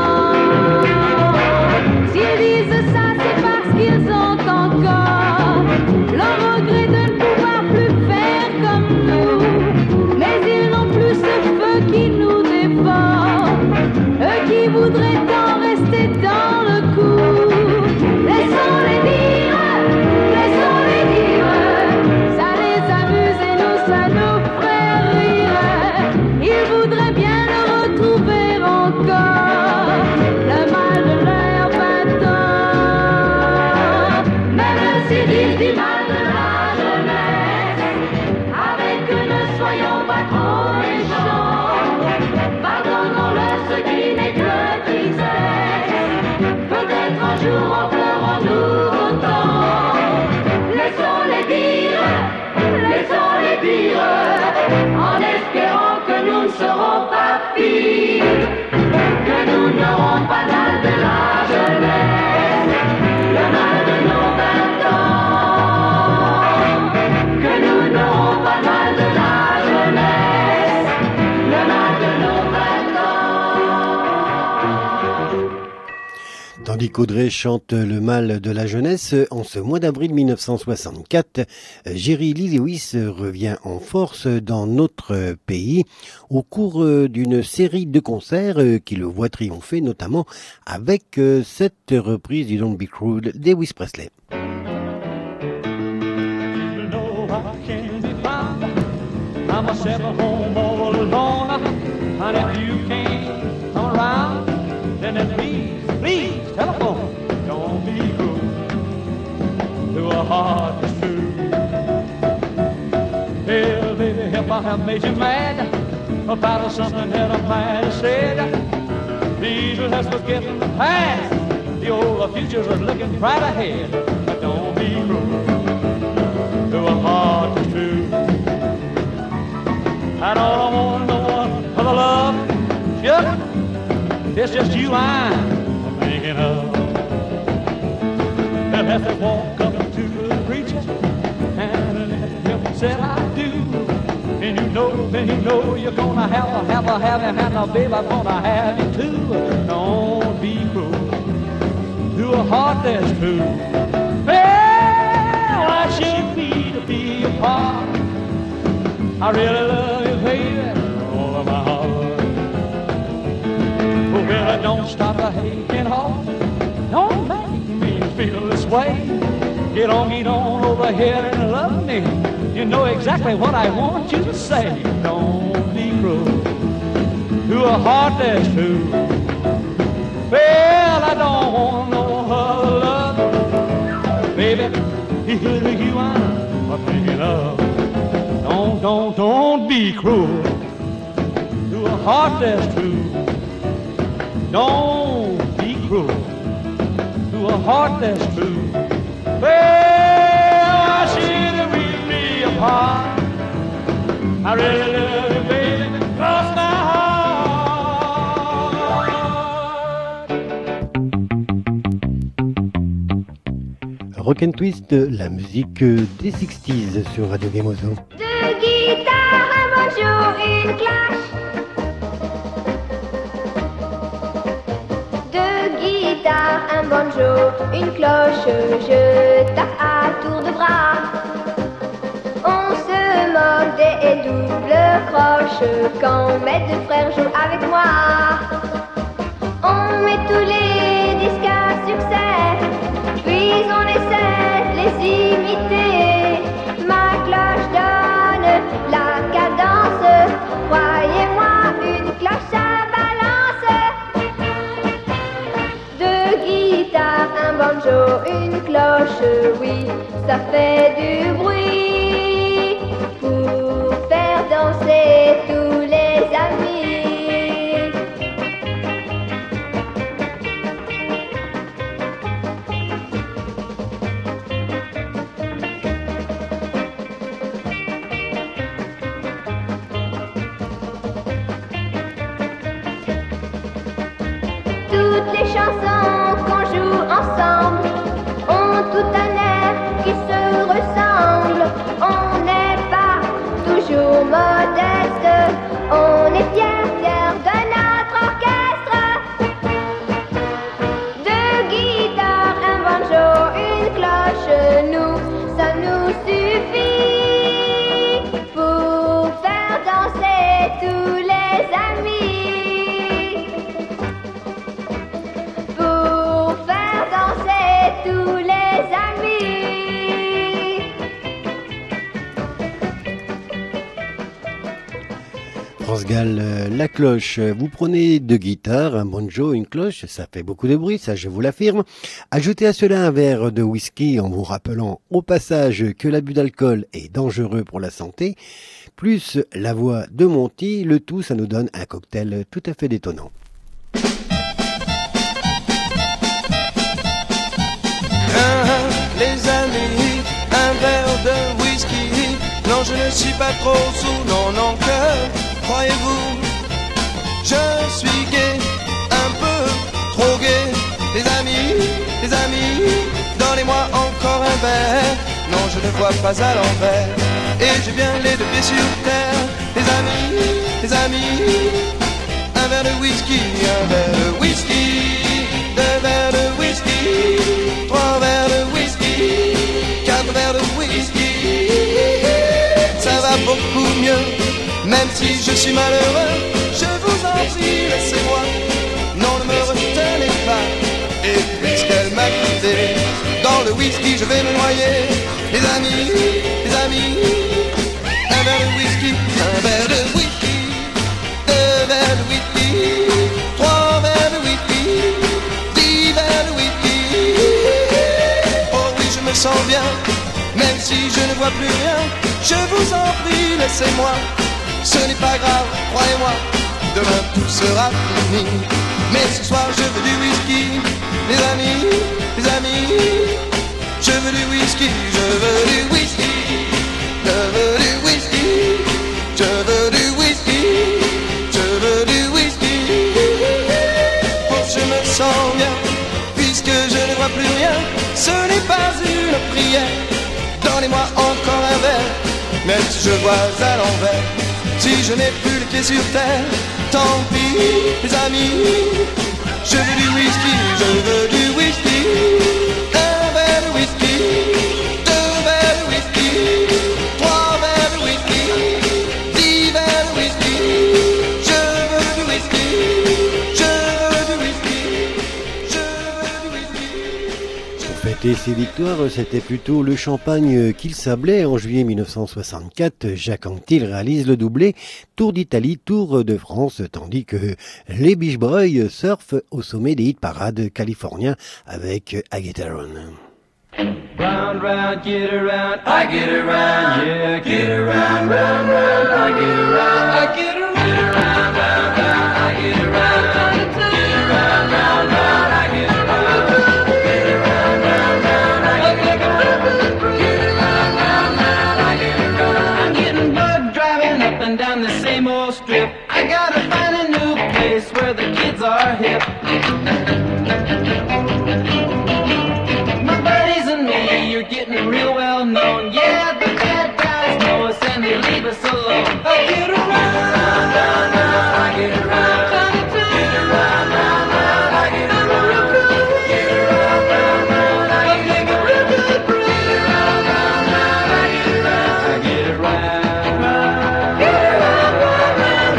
S'ils disent ça, c'est parce qu'ils ont encore le regret de ne pouvoir plus faire comme nous. Mais ils n'ont plus ce feu qui nous dévore, eux qui voudraient tant rester dans le coup. Laissons-les dire, laissons-les dire, ça les amuse et nous, ça nous ferait rire. Ils voudraient bien le retrouver encore, le mal de leur vingt ans. Même s'ils disent du mal de la jeunesse, avec eux ne soyons pas trop méchants. Pardonnons-leur ce qui n'est que tristesse, peut-être un jour en pleurons-nous autant. Laissons-les dire, laissons-les dire, en espérant que nous ne serons pas pires, que nous n'aurons pas mal de la jeunesse, le mal de nos vingt ans, que nous n'aurons pas mal de la jeunesse, le mal de nos vingt ans. Tandis qu'Audrey chante le mal de la jeunesse, en ce mois d'avril mille neuf cent soixante-quatre, Jerry Lee Lewis revient en force dans notre pays au cours d'une série de concerts qui le voit triompher, notamment avec cette reprise du Don't Be Cruel d'Elvis Presley. I'm a seven home all alone, and if you can't come around, And then please, please, telephone, don't be cruel to a heart that's true. Well, baby, if I have made you mad about something that I might have said, please let's forget the past. The old future's looking right ahead. But don't be cruel to a heart that's true. I don't want no one for the love, sugar. It's just you I'm thinking of. They'll have to walk up to the preacher and let him say I do. And you know, then you know you're gonna have a, have a, have a, have a, baby, I'm gonna have you too. Don't be cruel to a heart that's true. Well, I should be to be a part. I really love you, baby, all of my heart. Oh, well, don't stop a aching heart. Don't make me feel this way. Get on, get on over here and love me. You know exactly what I want you to say. Don't be cruel to a heart that's true. Well, I don't want no other love, baby. It's you I'm thinking of. Don't, don't, don't be cruel to a heart that's true. Don't be cruel to a heart that's true. Well, I should really be apart. I really love you, baby, cross my Rock and Twist, la musique des sixties sur Radio Gamozo. Deux guitares, un banjo, une cloche. Deux guitares, un banjo, une cloche. Je tape à tour de bras. On se moque des doubles croches quand mes deux frères jouent avec moi. On met tous les disques à succès, puis on essaie de les imiter. Ma cloche donne la cadence, croyez-moi, une cloche à balance. Deux guitares, un banjo, une cloche, oui, ça fait du bruit pour faire danser tous les amis. Toutes les chansons qu'on joue ensemble ont tout un air qui se ressemble. On n'est pas toujours modeste, on est fiers, fiers de notre orchestre. Deux guitares, un banjo, une cloche, nous, ça nous suffit pour faire danser tous les amis. Tous les amis. France Gall, euh, la cloche. Vous prenez deux guitares, un banjo, une cloche, ça fait beaucoup de bruit, ça je vous l'affirme. Ajoutez à cela un verre de whisky en vous rappelant au passage que l'abus d'alcool est dangereux pour la santé, plus la voix de Monty, le tout ça nous donne un cocktail tout à fait détonnant. Les amis, un verre de whisky. Non, je ne suis pas trop sous, non, non, que croyez-vous? Je suis gai, un peu trop gai. Les amis, les amis, donnez-moi encore un verre. Non, je ne vois pas à l'envers, et j'ai bien les deux pieds sur terre. Les amis, les amis, un verre de whisky, un verre de whisky, deux verres de whisky, trois verres de whisky, quatre verres de whisky. Ça va beaucoup mieux, même si je suis malheureux. Je vous en prie, laissez-moi, non, ne me retenez pas. Et puisqu'elle m'a quitté, dans le whisky je vais me noyer. Les amis, les amis, un verre de whisky, un verre de whisky, deux verres de whisky, trois verres de whisky, sens bien, même si je ne vois plus rien. Je vous en prie, laissez-moi, ce n'est pas grave, croyez-moi, demain tout sera fini. Mais ce soir je veux du whisky, les amis, les amis. Je veux du whisky, je veux du whisky, je veux du whisky, je veux du whisky, je veux du whisky. Oh, je me sens bien, puisque je ne vois plus rien. Ce n'est pas une prière, donnez-moi encore un verre, même si je vois à l'envers. Si je n'ai plus le pied sur terre, tant pis, les amis. Je veux du whisky, je veux du whisky. Un verre de whisky, deux verres de whisky, trois verres de whisky, dix verres de whisky. Je veux du whisky, je veux du whisky, je veux du whisky. Pour fêter ses victoires, c'était plutôt le champagne qu'il sablait. En juillet mille neuf cent soixante-quatre, Jacques Anquetil réalise le doublé Tour d'Italie, Tour de France, tandis que les Beach Boys surfent au sommet des hit parades californiens avec I Get Around. Round, round, get around, I get around, yeah, get around, round, round, I get around, I get around, round, round, round, I get around, get around, round, round, I get around, get around, round, round, I get around, get around, round, round, I get around. I'm getting bugged driving up and down the same old strip. I gotta find a new place where the kids are hip. You're getting real well known. Yeah, the bad guys know us and they leave us alone. I get around, round, round, round, I get around, get around, round, round, I get around, get around, round, round, I get around, get around, round, round, I get around, I get around, get around, round, round.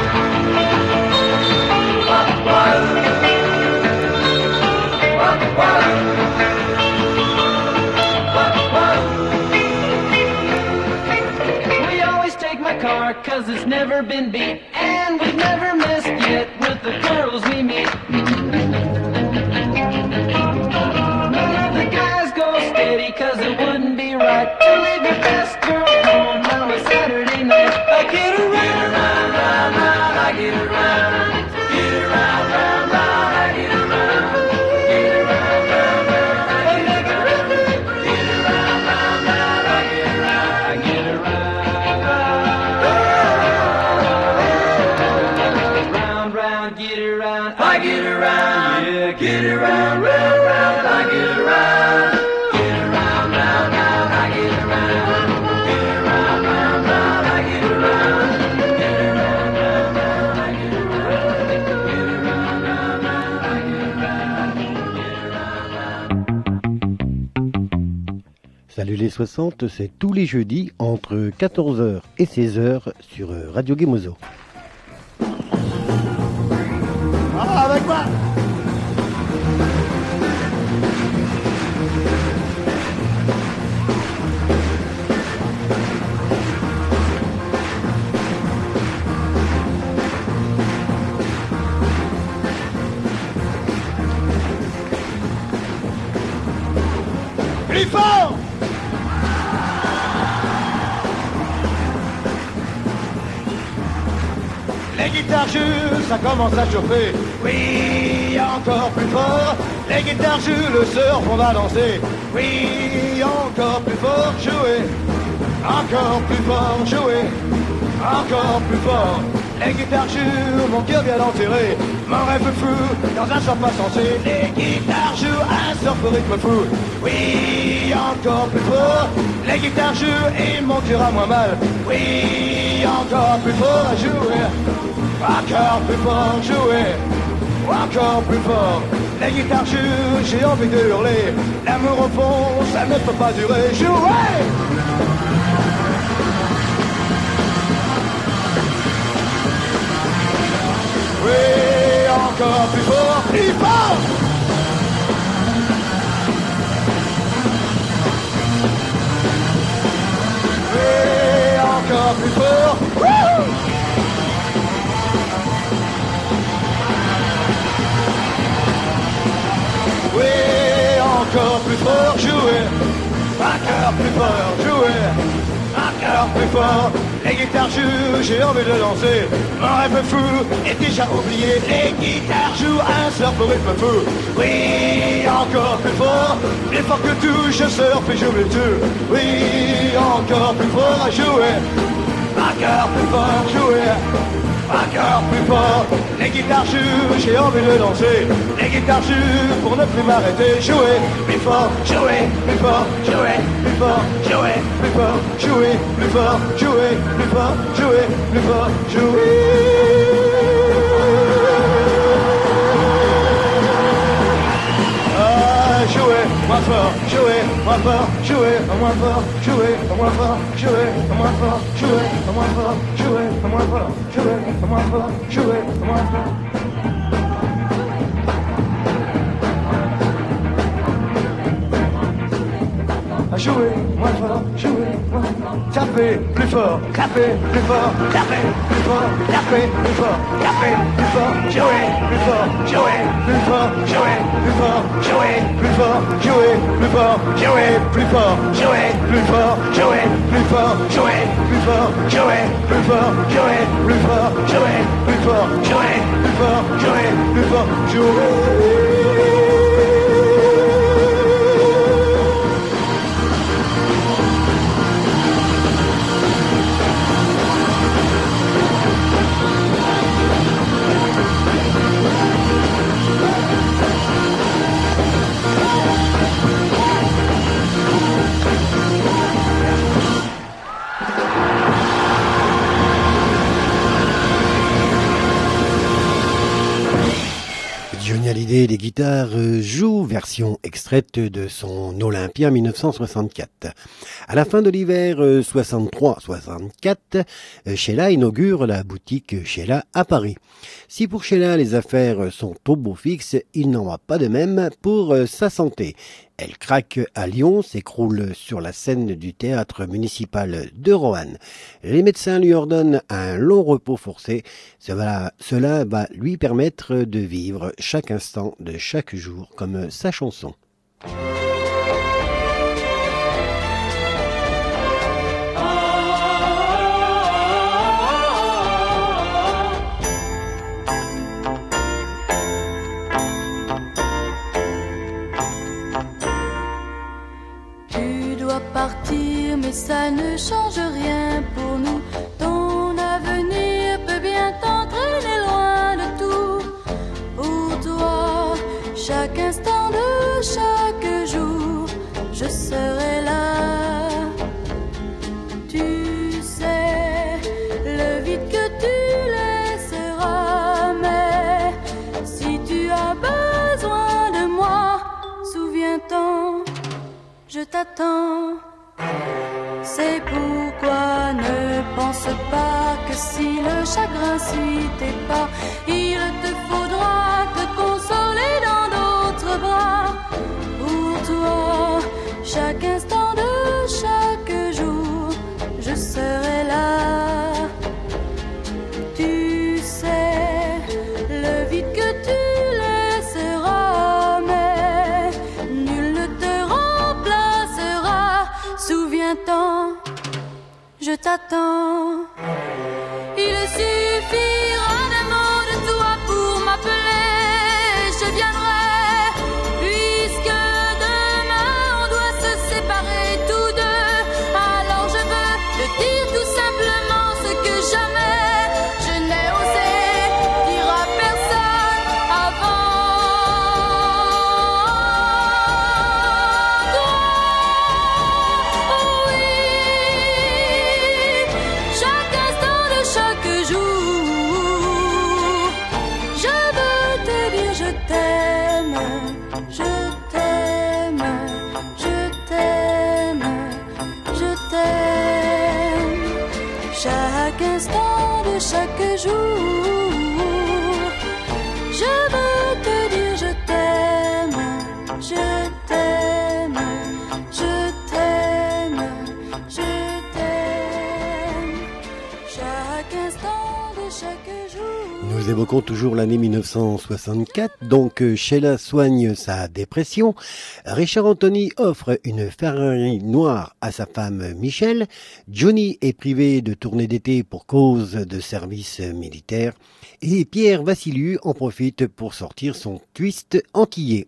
Wah, wah, wah. Cause it's never been beat, and we've never missed yet with the girls we meet. None of the guys go steady, cause it wouldn't be right to leave your best girl home on a Saturday night. I get around, round, round, round, I get around, get around, round, round, I get around, get around, round, round, I get around, get around, round, round, I get around, I get around. I get around, yeah, get around, round, round, I get around, get around, round, round, I get around, get around, round, round, I get around, get around, round, round, I get around, get around, round, round, I get around. Salut les soixante, c'est tous les jeudis entre quatorze heures et seize heures sur Radio Gemozo. Ah, avec moi. Plus fort. Les guitares jouent, ça commence à chauffer. Oui, encore plus fort. Les guitares jouent, le surf, on va danser. Oui, encore plus fort, jouer. Encore plus fort, jouer. Encore plus fort. Les guitares jouent, mon cœur vient d'enterrer. Mon rêve fou, dans un surf pas sensé. Les guitares jouent, un surf au rythme fou. Oui, encore plus fort. Les guitares jouent, et mon cœur a moins mal. Oui, encore plus fort à jouer. Encore plus fort, jouer. Encore plus fort. Les guitares jouent, j'ai envie de hurler. L'amour au fond, ça ne peut pas durer. Jouer. Oui, encore plus fort, plus fort. Oui, encore plus fort. Wouh. Oui, encore plus fort, jouer. un cœur plus fort, jouer, un cœur plus fort. Les guitares jouent, j'ai envie de danser. Mon rêve fou est déjà oublié. Les guitares jouent un surf au rythme fou. Oui, encore plus fort, plus fort que tout, je surfe et j'oublie tout. Oui, encore plus fort à jouer. Un cœur plus fort, jouer. Un cœur plus fort, les guitares jouent, j'ai envie de danser. Les guitares jouent pour ne plus m'arrêter. Jouer, plus fort, jouer, plus fort, jouer, plus fort, jouer, plus fort, jouer, plus fort, jouer, plus fort, jouer, plus fort, jouer. Jouer, moins fort, jouer, moins fort, jouer, moins fort, jouer, moins fort, jouer, moins fort, jouer, moins fort, jouer, moins fort, jouer, moins fort, jouer, moins fort. Jouer, moins fort, jouer, moins fort. Taper, plus fort, taper, plus fort, taper, plus fort, taper, plus fort, taper, plus fort, jouer, plus fort, jouer, plus fort, jouer, plus fort, jouer, plus fort, jouer, plus fort, jouer, plus fort, jouer, plus fort, jouer, plus fort, jouer, plus fort, jouer, plus fort, jouer, plus fort, jouer, plus fort, jouer, plus fort, jouer, plus fort, jouer. Johnny Hallyday, les guitares jouent, version extraite de son Olympia mille neuf cent soixante-quatre. À la fin de l'hiver soixante-trois soixante-quatre, Sheila inaugure la boutique Sheila à Paris. Si pour Sheila les affaires sont au beau fixe, il n'en va pas de même pour sa santé. Elle craque à Lyon, s'écroule sur la scène du théâtre municipal de Roanne. Les médecins lui ordonnent un long repos forcé. Cela, cela va lui permettre de vivre chaque instant de chaque jour comme sa chanson. Partir, mais ça ne change rien pour nous. Ton avenir peut bien t'entraîner loin de tout. Pour toi, chaque instant de chaque jour, je serai là. Tu sais, le vide que tu laisseras, mais si tu as besoin de moi, souviens-t'en, je t'attends. C'est pourquoi ne pense pas que si le chagrin suit tes pas, il te faudra te consoler dans d'autres bras. Pour toi, chaque instant de chaque jour, je serai là. Tu sais, le vide que tu laisseras, mais nul ne te remplacera. Souviens-t'en, je t'attends. Il suffira d'un mot de toi pour m'appeler. Je viendrai, puisque demain on doit se séparer tous deux. Alors je veux te dire tout simplement ce que jamais je n'ai osé dire à personne avant. Oh oui, chaque instant de chaque jour, Nous évoquons toujours l'année mille neuf cent soixante-quatre, donc Sheila soigne sa dépression. Richard Anthony offre une Ferrari noire à sa femme Michelle. Johnny est privé de tournée d'été pour cause de service militaire. Et Pierre Vassiliou en profite pour sortir son twist antillais.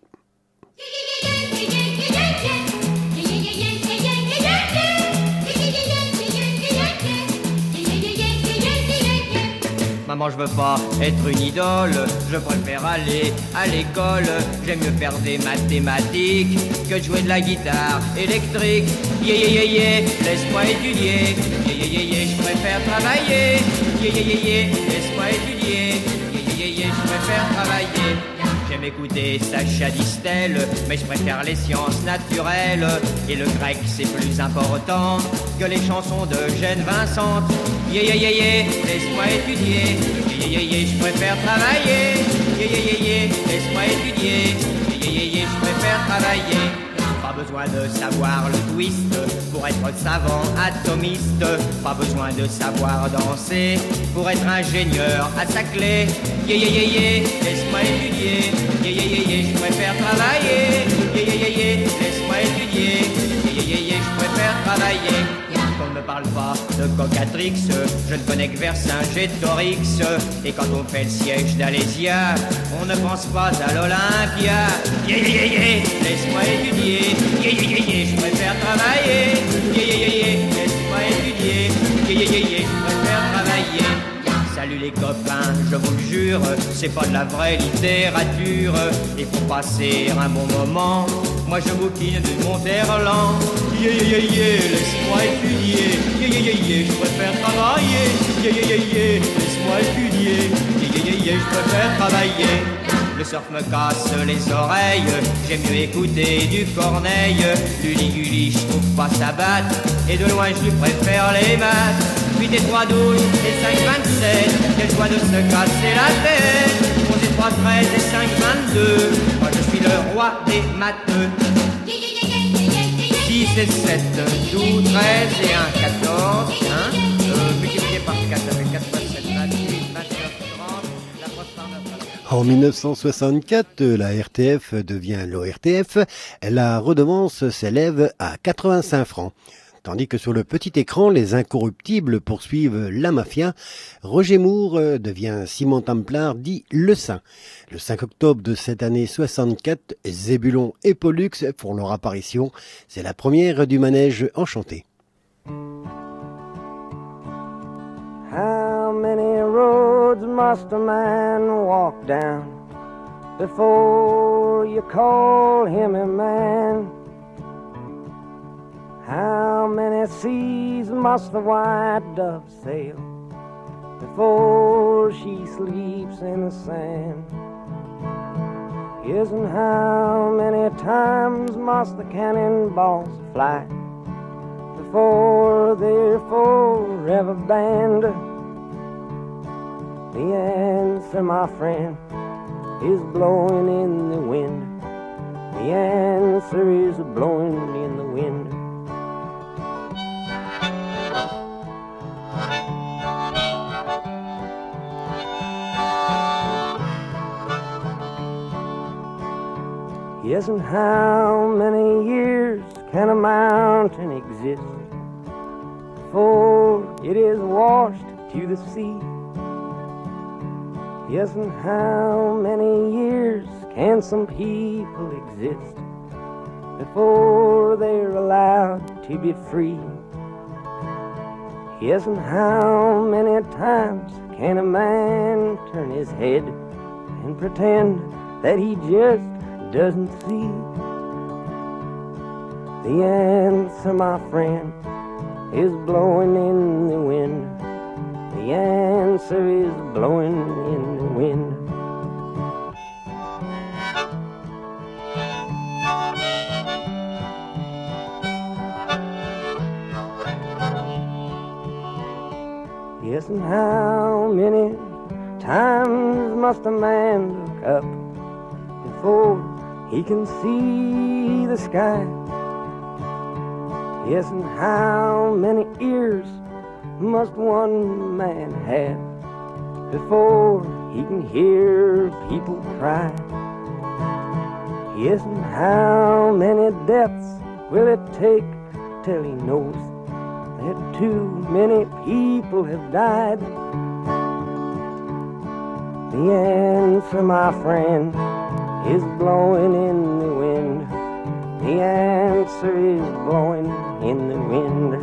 Maman, je veux pas être une idole, je préfère aller à l'école. J'aime mieux faire des mathématiques que de jouer de la guitare électrique. Yeah, yeah, yeah, yeah, laisse-moi étudier. Yeah, yeah, yeah, yeah, je préfère travailler. Yeah, yeah, yeah, yeah, laisse-moi étudier. Yeah, yeah, yeah, yeah, je préfère travailler. J'aime écouter Sacha Distel, mais je préfère les sciences naturelles. Et le grec c'est plus important que les chansons de Jeanne Vincent. Yeah, yeah, yeah, yeah, laisse-moi étudier. Yeah, yeah, yeah, yeah, je préfère travailler. Yeah, yeah, yeah, yeah, laisse-moi étudier. Yeah, yeah, yeah, yeah, je préfère travailler. Pas besoin de savoir le twist pour être savant atomiste. Pas besoin de savoir danser pour être ingénieur à sa clé. Yeah, yeah, yeah, yeah, laisse-moi étudier. Yeah, yeah, yeah, yeah, je préfère travailler. Yeah, yeah, yeah, yeah, laisse-moi étudier. Yeah, yeah, yeah, yeah, je préfère travailler. Qu'on ne me parle pas de Cocatrix, je ne connais que Vercingétorix. Et quand on fait le siège d'Alésia, on ne pense pas à l'Olympia. Yeah, yeah, yeah, yeah, laisse-moi étudier. Yeah, yeah, yeah, yeah, je préfère travailler. Yeah, yeah, yeah, yeah, laisse-moi étudier. Yeah, yeah, yeah, yeah, je préfère travailler. Salut les copains, je vous le jure, c'est pas de la vraie littérature. Et pour passer un bon moment, moi je bouquine du Monterland. Yeah, yeah, yeah, yeah, laisse-moi étudier. Yeah, yeah, yeah, yeah, je préfère travailler. Yeah, yeah, yeah, yeah, laisse-moi étudier. Yeah, yeah, yeah, yeah, je préfère travailler. Le surf me casse les oreilles, j'aime mieux écouter du Corneille. Luli-Guli, je trouve pas sa batte, et de loin je lui préfère les maths. huit et trois, douze et cinq, vingt-sept, quelle joie de se casser la tête. onze et trois, treize et cinq, vingt-deux, moi je suis le roi des matheux. dix et sept, douze, treize et un, quatorze, hein, euh, multiplié par quatre, ça fait quatre fois sept, vingt-huit, vingt-neuf, trente, la preuve par neuf. En mille neuf cent soixante-quatre, la R T F devient l'O R T F. La redevance s'élève à quatre-vingt-cinq francs. Tandis que sur le petit écran, les incorruptibles poursuivent la mafia. Roger Moore devient Simon Templar, dit Le Saint. Le cinq octobre de cette année soixante-quatre, Zébulon et Pollux font leur apparition. C'est la première du manège enchanté. How many roads must a man walk down before you call him a man? How many seas must the white dove sail before she sleeps in the sand? Yes, and how many times must the cannonballs fly before they're forever banned? The answer, my friend, is blowing in the wind. The answer is blowing in the wind. Yes, and how many years can a mountain exist before it is washed to the sea? Yes, and how many years can some people exist before they're allowed to be free? Yes, and how many times can a man turn his head and pretend that he just doesn't see? The answer, my friend, is blowing in the wind. The answer is blowing in the wind. Yes, and how many times must a man look up before he can see the sky? Yes, and how many ears must one man have before he can hear people cry. Yes, and how many deaths will it take till he knows that too many people have died? The answer, my friend, is blowing in the wind. The answer is blowing in the wind.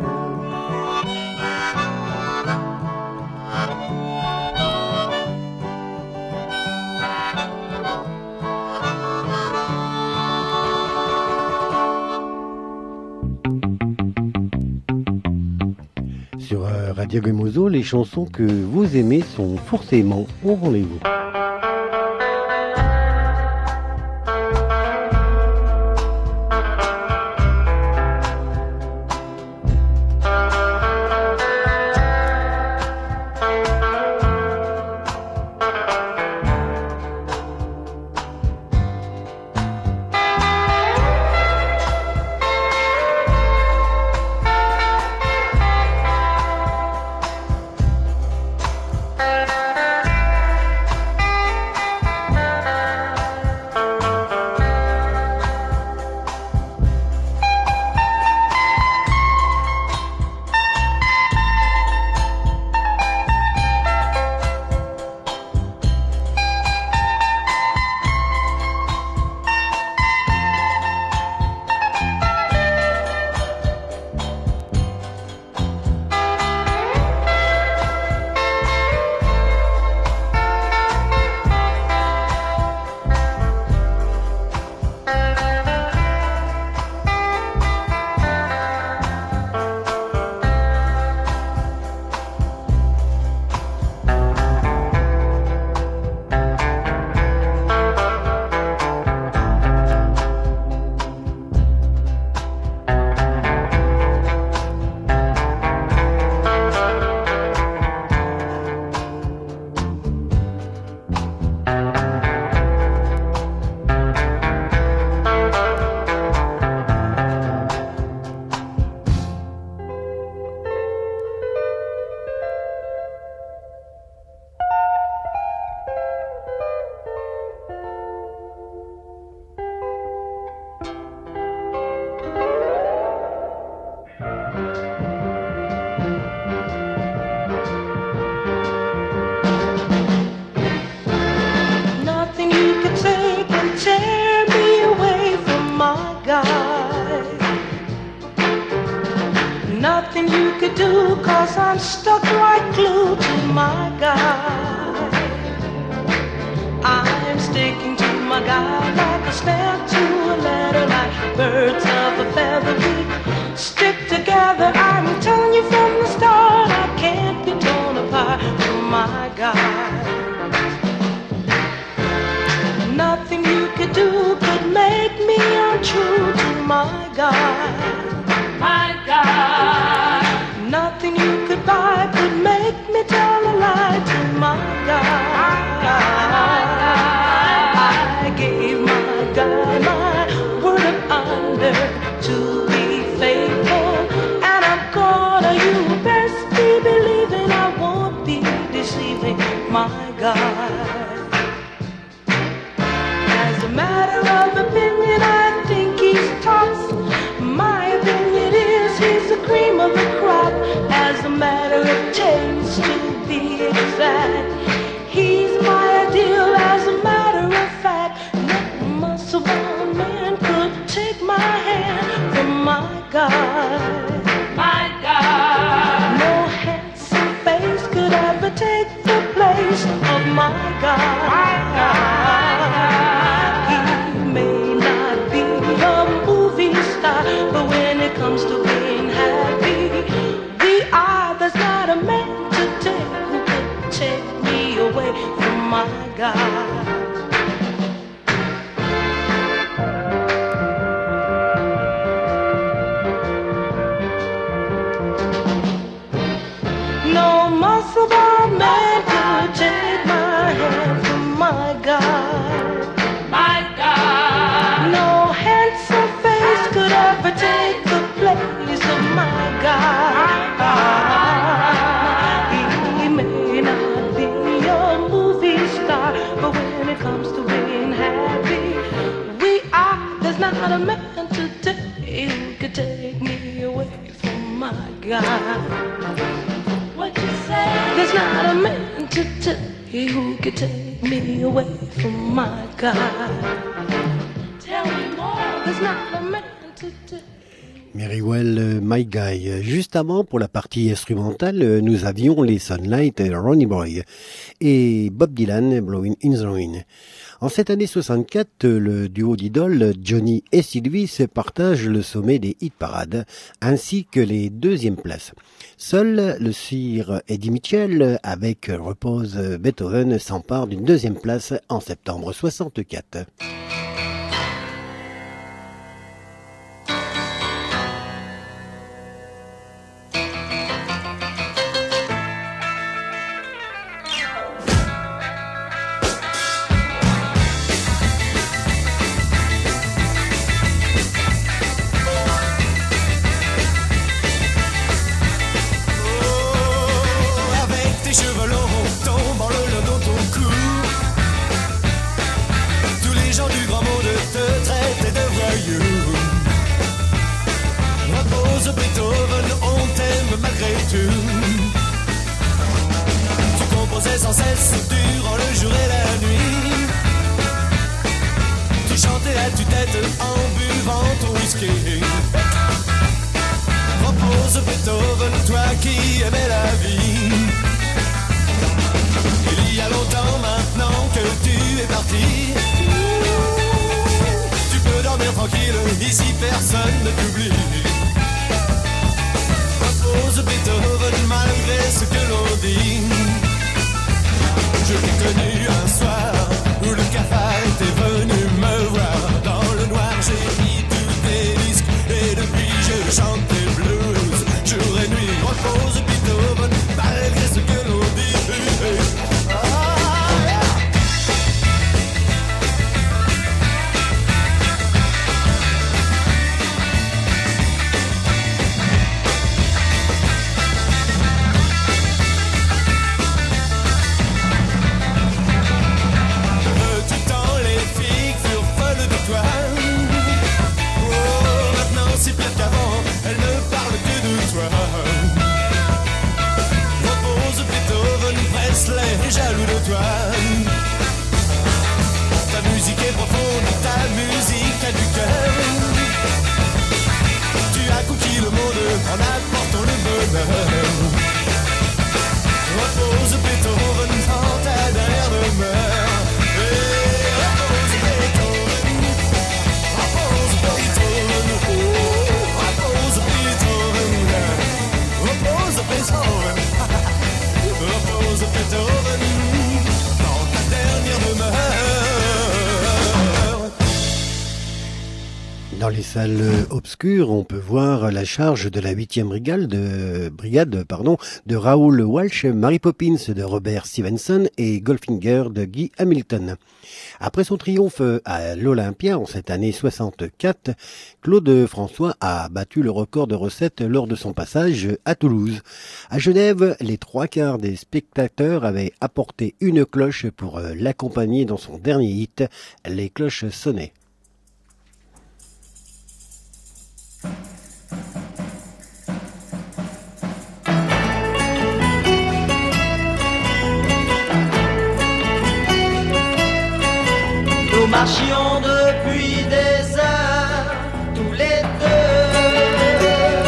Sur Radio Gemozo, les chansons que vous aimez sont forcément au rendez-vous. Nothing you could do, cause I'm stuck like glue to my guy. I'm sticking to my guy like a stamp to a letter, like birds of a feather. We stick together, I'm telling you from the start, I can't be torn apart from my guy. Nothing you could do could make me untrue to my guy. My God. Nothing you could buy could make me tell a lie to my God. I gave my God my word of honor to be faithful, and I'm gonna, you best be believing I won't be deceiving my God. As a matter of opinion, I think he's tops. My opinion is he's the cream of the crop. As a matter of taste, to be exact, he's my ideal. As a matter of fact, no muscle-bound man could take my hand from my God. My God. No handsome face could ever take the place of my God. My God. He may not be a movie star, but when it comes to being happy, we are. There's not a man today who could take me away from my God. No muscle-bound man could take my hand from my God. My God. No handsome face could ever take the place of my God. He may not be a movie star, who could take me away from my God. What you say? There's not a man today who could take me away from my God. Tell me more. There's not a man today. Merrywell, My Guy. Juste avant, pour la partie instrumentale, nous avions les Sunlight, Ronnie Boy, et Bob Dylan, Blowing in the Wind. En cette année soixante-quatre, le duo d'idoles Johnny et Sylvie se partagent le sommet des hit-parades, ainsi que les deuxièmes places. Seul le sire Eddie Mitchell, avec Repose Beethoven, s'empare d'une deuxième place en septembre soixante-quatre. Sans cesse durant le jour et la nuit. Tu chantais à tue-tête en buvant ton whisky. Repose Beethoven, toi qui aimais la vie. Il y a longtemps maintenant que tu es parti. Tu peux dormir tranquille, ici personne ne t'oublie. Repose Beethoven malgré ce que l'on dit. Je t'ai connu un soir où le cafard était venu me voir. Dans le noir j'ai mis tous tes disques et depuis je chante tes blues. Jour et nuit repose Beethoven malgré ce que l'on dit. Ah, yeah. Jaloux de toi. Ta musique est profonde, ta musique a du cœur. Tu as conquis le monde en apportant le bonheur. Repose Beethoven dans ta dernière demeure. Et repose Beethoven, repose Beethoven, repose Beethoven, repose Beethoven. Repose Beethoven dans ta dernière demeure. Dans les salles obscures, on peut voir la charge de la huitième brigade, de, brigade pardon, de Raoul Walsh, Mary Poppins de Robert Stevenson et Goldfinger de Guy Hamilton. Après son triomphe à l'Olympia en cette année soixante-quatre, Claude François a battu le record de recettes lors de son passage à Toulouse. À Genève, les trois quarts des spectateurs avaient apporté une cloche pour l'accompagner dans son dernier hit, Les cloches sonnaient. Nous marchions depuis des heures, tous les deux.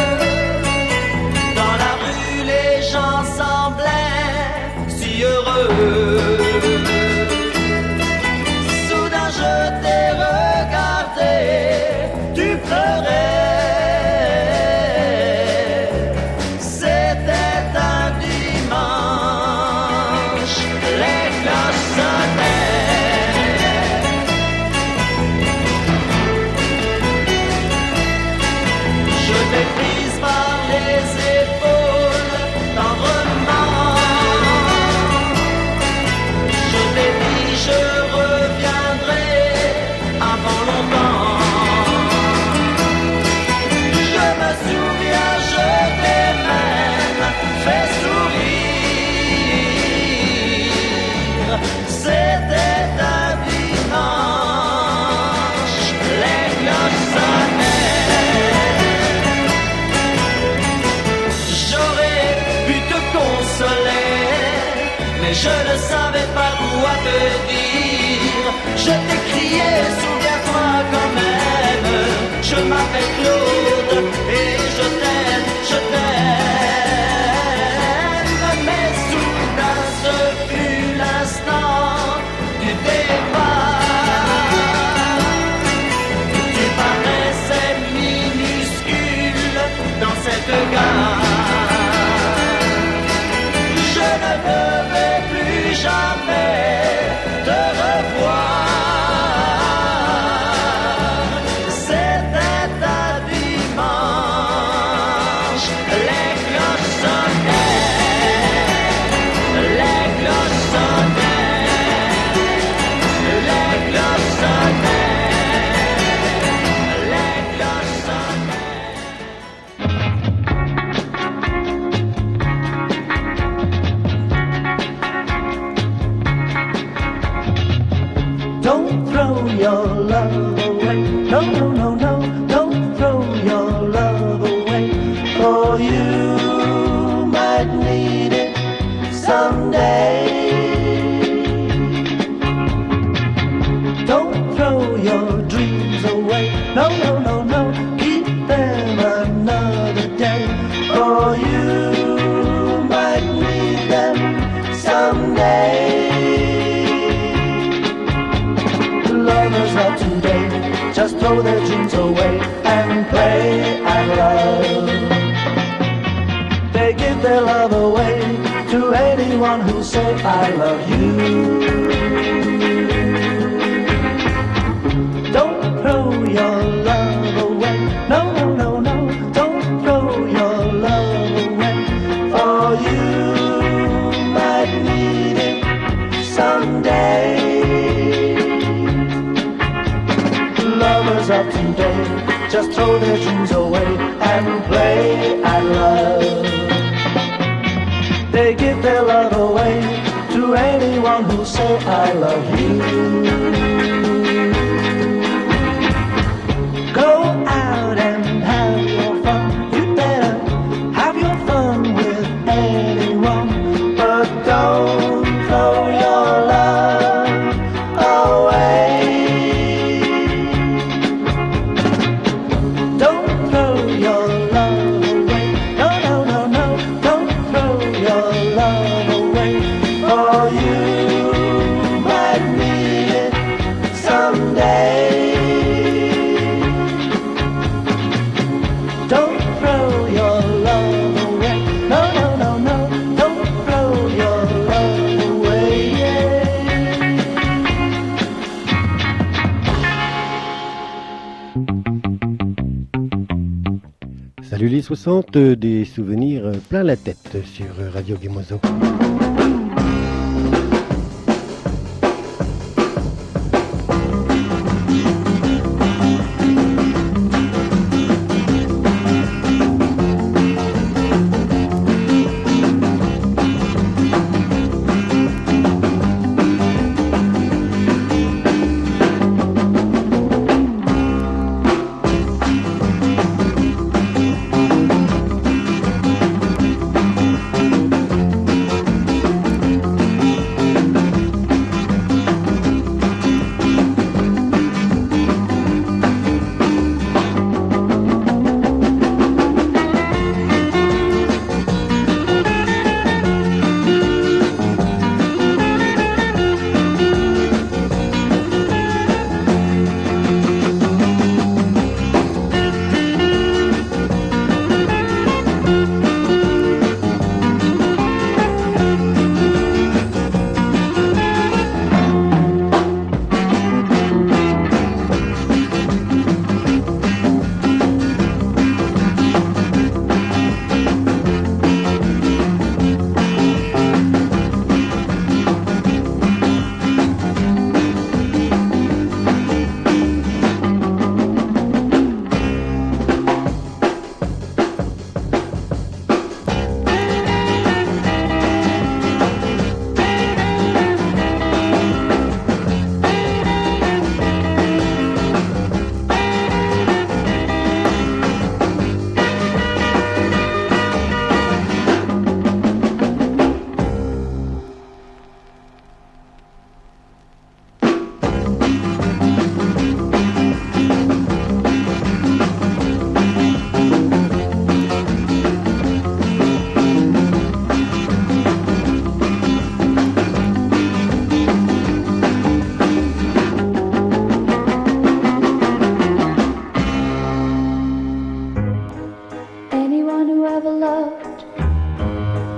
Dans la rue, les gens semblaient si heureux. Soudain, je t'ai revu. mais je ne savais pas quoi te dire. Je t'ai crié, souviens-toi quand même. Je m'appelle Claude et je t'aime, je t'aime. Mais soudain ce fut l'instant du départ. Tu paraissais minuscule dans cette gare. Je ne vais plus jamais te revoir. C'était un dimanche, les cloches sonnaient, les cloches sonnaient, les cloches sonnaient, les cloches Don't throw your love away. No, no, no, no. Don't throw your love away. For you might need it someday. Don't throw your dreams away. No, no, no, no. Keep them another day. For you might need them someday. Lovers of today just throw their dreams away and play and love. They give their love away to anyone who say I love you. Don't throw your love away. No, no, no, no. Don't throw your love away. For you might need it someday. Lovers of today just throw their dreams away and play and love. They give their love away to anyone who say I love you. Go out and have your fun. You better have your fun with anyone, but don't throw your love away. Don't throw your love away. No, no, no, no. Don't throw your love away. For you might need it someday. Don't throw your love away. No, no, no, no. Don't throw your love away. Salut les soixante, des souvenirs plein la tête sur Radio Gemozo.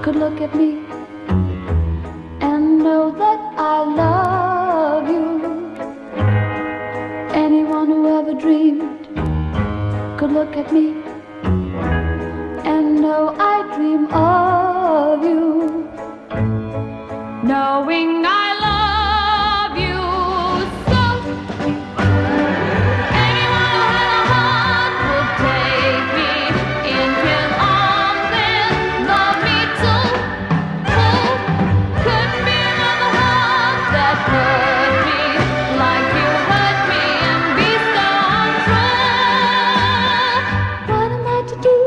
could look at me and know that I love you. Anyone who ever dreamed could look at me and know I dream of you. Knowing I love you so. Anyone who had a heart would take me in his arms and love me too. Who couldn't be another heart that hurt me like you hurt me and be so untrue? What am I to do?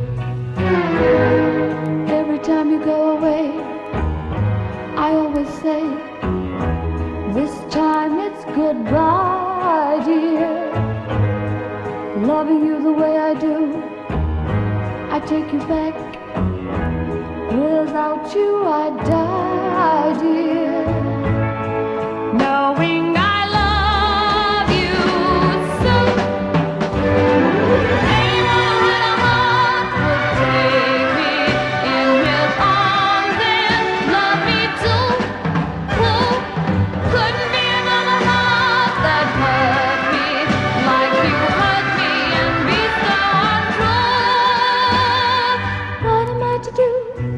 Every time you go away, I always say, this time it's goodbye, dear. Loving you the way I do, I take you back. Without you I die, dear. Knowing I love you so. Anyone who had a heart would take me in his arms and love me too. Who couldn't be another heart that hurt me like you hurt me and be so untrue? What am I to do?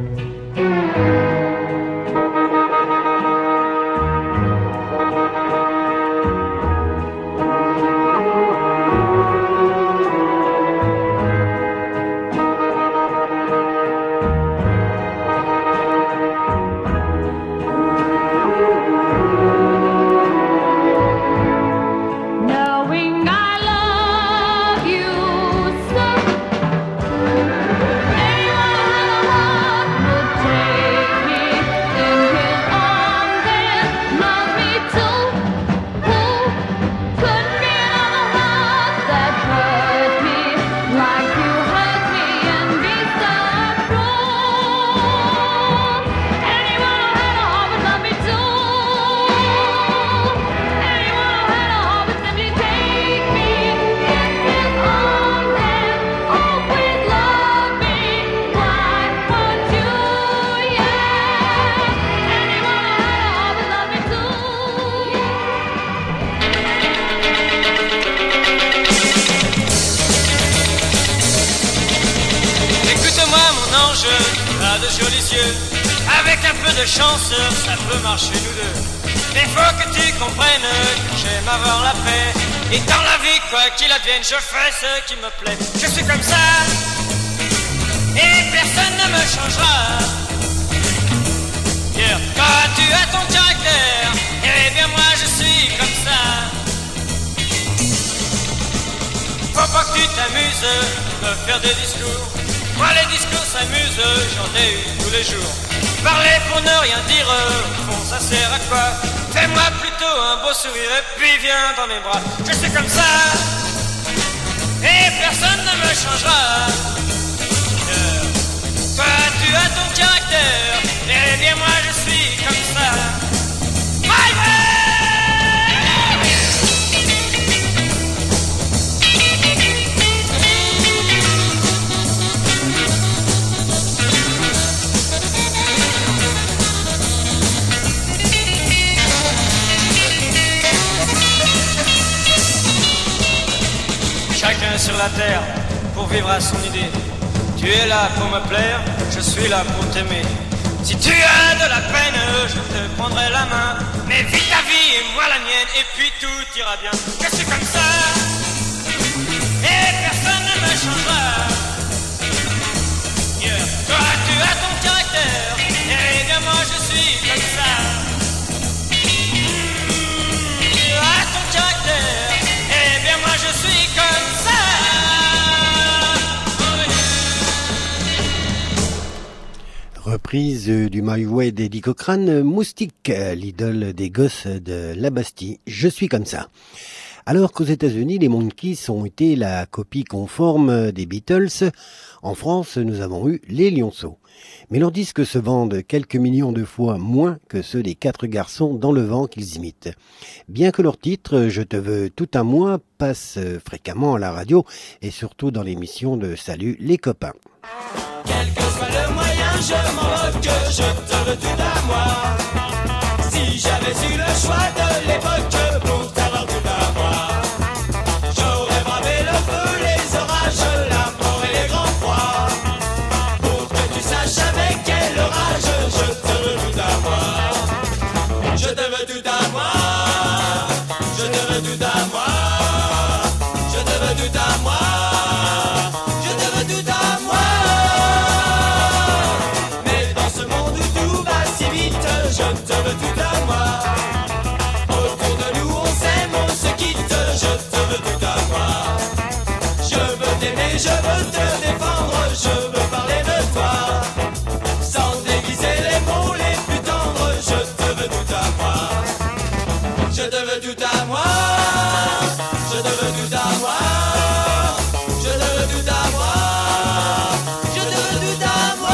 Knowing I love you so. Anyone who had a heart would take me in his arms and love me too. Who couldn't be another heart that hurt me like you hurt me and be so untrue? Anyone who had a heart would love me too. Anyone who had a heart would simply take me in his arms and always love me. Why would you? Yeah. Anyone who had a heart would love me too. Écoute-moi mon ange, tu as de jolis yeux. Avec un peu de chance, ça peut marcher nous deux. Mais faut que tu comprennes que j'aime avoir la paix. Et dans la vie, quoi qu'il advienne, je fais ce qui me plaît. Je suis comme ça, et personne ne me changera. Yeah. Toi tu as ton caractère, et bien moi je suis comme ça. Faut pas que tu t'amuses, me faire des discours. Moi les discours s'amusent, j'en ai eu tous les jours. Parler pour ne rien dire, au fond ça sert à quoi? Fais-moi plutôt un beau sourire et puis viens dans mes bras. Je suis comme ça, et personne ne me changera. Yeah. Toi tu as ton caractère, et bien moi je suis comme ça. My way! Chacun sur la terre pour vivre à son idée. Tu es là pour me plaire, je suis là pour t'aimer. Si tu as de la peine, je te prendrai la main. Mais vis ta vie et moi la mienne, et puis tout ira bien. Je suis comme ça, et personne ne me changera. Yeah. Toi tu as ton caractère, et bien moi je suis comme ça. Tu as ton caractère, et bien moi je suis comme ça. Reprise du My Way d'Eddie Cochrane, Moustique, l'idole des gosses de la Bastille. Je suis comme ça. Alors qu'aux États-Unis, les Monkees ont été la copie conforme des Beatles, en France, nous avons eu les Lionceaux. Mais leurs disques se vendent quelques millions de fois moins que ceux des quatre garçons dans le vent qu'ils imitent. Bien que leur titre, Je te veux tout un mois, passe fréquemment à la radio et surtout dans l'émission de Salut les copains. Quel que soit le moyen, je m'en moque, je te veux tout à moi. Si j'avais eu le choix de l'époque pour t'avoir tout à moi, j'aurais bravé le feu, les orages, la mort et les grands froids. Pour que tu saches avec quel orage je te veux tout à moi. Je te veux tout à moi. Je te veux tout à moi. Je te veux tout à moi. Je te veux tout à moi. Mais dans ce monde où tout va si vite, je te veux tout à moi. Autour de nous on s'aime, on se quitte, je te veux tout à moi. Je veux t'aimer, je veux te défendre, je veux parler de toi. Sans déguiser les mots les plus tendres, je te veux tout à moi. Je te veux tout à moi. Je te veux tout à moi. Je te veux tout à moi. Je te veux tout à moi.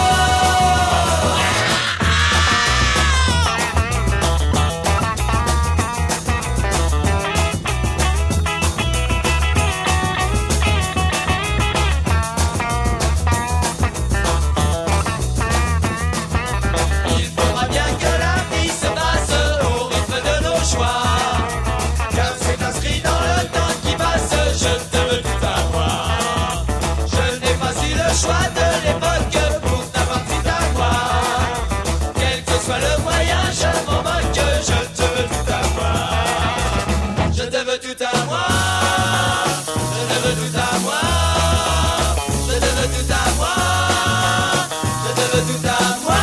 Il faudra bien que la vie se passe au rythme de nos choix. Car c'est inscrit dans le temps qui passe, je te veux tout à moi. Je n'ai pas eu le choix de l'époque pour t'avoir tout à moi. Quel que soit le moyen, je m'en moque, je te veux tout à moi. Je te veux tout à moi. Je te veux tout à moi. Je te veux tout à moi. Je te veux tout à moi.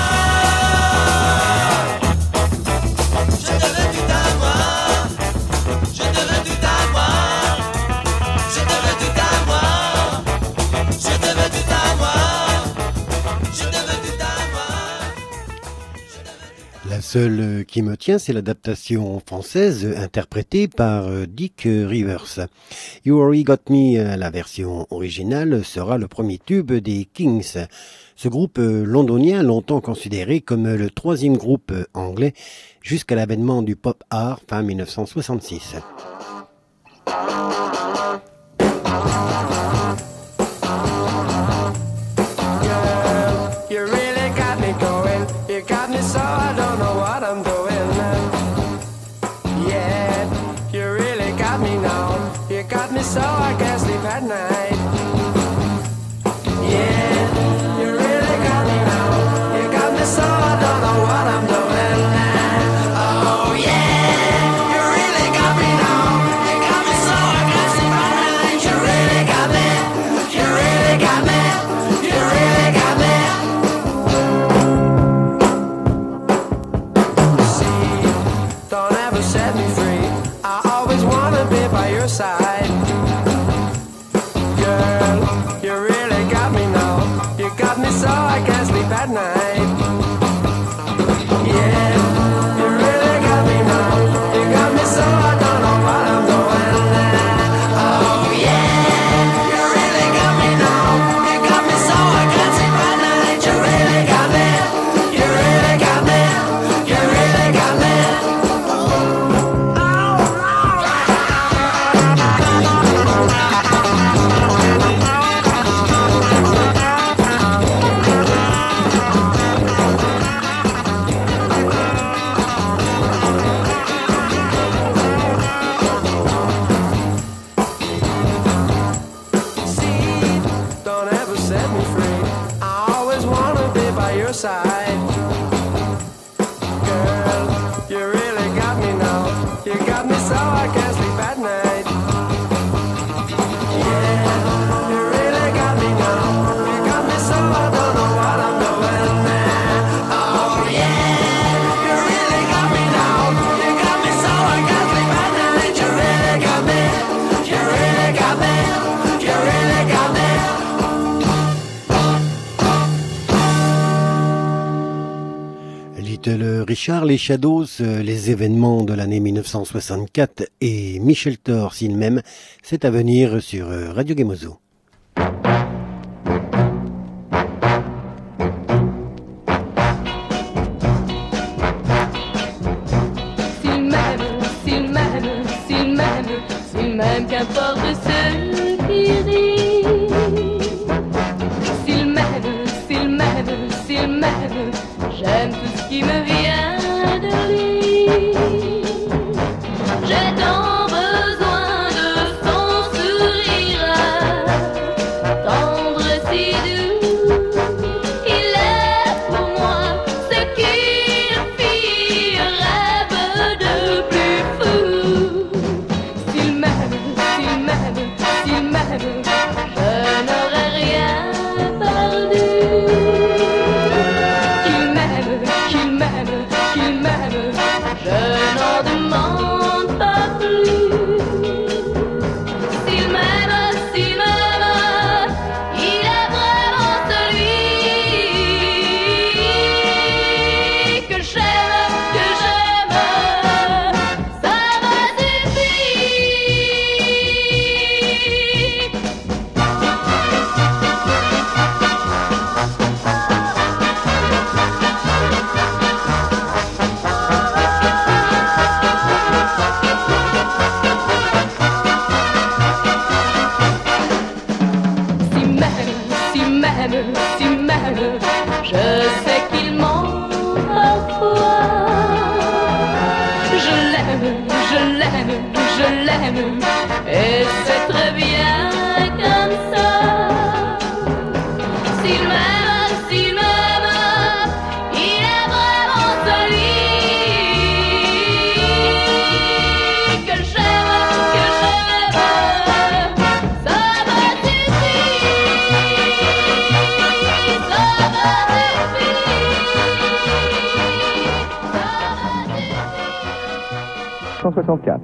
Je te veux tout à moi. Je te veux tout à moi. Je te veux tout à moi. Je te veux tout à moi. Je te veux tout à moi. La seule qui me tient, c'est l'adaptation française interprétée par Dick Rivers. You Already Got Me, la version originale, sera le premier tube des Kings. Ce groupe londonien, longtemps considéré comme le troisième groupe anglais, jusqu'à l'avènement du pop art fin mille neuf cent soixante-six. You really got me going. You got me so I don't know what I'm doing. Yeah, you really got me now. You got me so I can't sleep at night. Yeah, you really got me now. You got me so I don't know what I'm doing. Oh yeah, you really got me now. You got me so I can't sleep at night. You really got me. You really got me. You really got me. Don't ever set me free. I always wanna be by your side. Girl, you really got me now. You got me so I can't sleep at night. Yeah, you really got me now. You got me so I don't know what I'm doing. Oh yeah, you really got me now. You got me so I can't sleep at night. You really got me. You really got me. You really got me. Don't ever set me free. I always wanna be by your side. Girl, you really got me now. You got me so I can't sleep at night. Yeah, you really got me now. You got me so I don't know what I'm doing. Oh yeah, you really got me now. You got me so I can't sleep at night. You really got me. You really got me. You really got me. Little Richard, les Shadows, les événements de l'année mille neuf cent soixante-quatre et Michel Thor, s'il même, c'est à venir sur Radio Gemozo. S'il m'aime, s'il m'aime, s'il m'aime, s'il m'aime, qu'importe ce qu'il dit. m'aime, s'il m'aime, je sais qu'il ment parfois. Je l'aime, je l'aime, je l'aime, et c'est très bien comme ça. S'il m'aime, s'il m'aime, il est vraiment celui que j'aime, que j'aime. Ça me suffit, ça me suffit. cent soixante-quatre.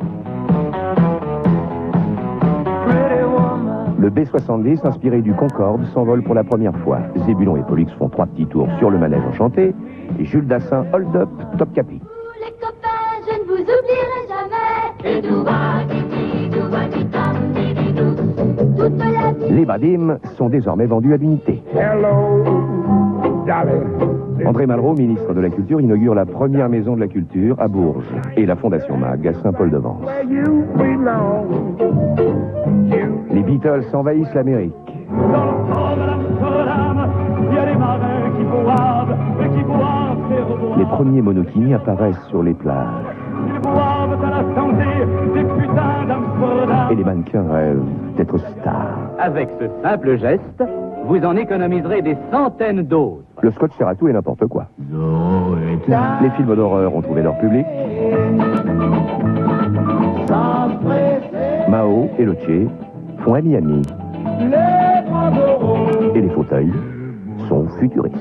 Le B soixante-dix, inspiré du Concorde, s'envole pour la première fois. Zébulon et Pollux font trois petits tours sur le manège enchanté. Et Jules Dassin, hold up, top capi. Les copains, je ne vous oublierai jamais. Et tout va, titi, tout va, titam, titi, tout. Toute la vie. Les Badim sont désormais vendus à l'unité. Hello, darling. André Malraux, ministre de la Culture, inaugure la première maison de la culture à Bourges et la Fondation Mag à Saint-Paul-de-Vence. Where you belong. Les Beatles envahissent l'Amérique. Dans le port de l'Amsterdam, il y a des marins qui boivent et qui boivent et reboivent. Les premiers monokinis apparaissent sur les plages. Ils boivent à la santé des putains d'Amsterdam. Et les mannequins rêvent d'être stars. Avec ce simple geste, vous en économiserez des centaines d'autres. Le scotch sert à tout et n'importe quoi. Les films d'horreur ont trouvé leur public. Mao et le Che font ami-ami. Et les fauteuils sont futuristes.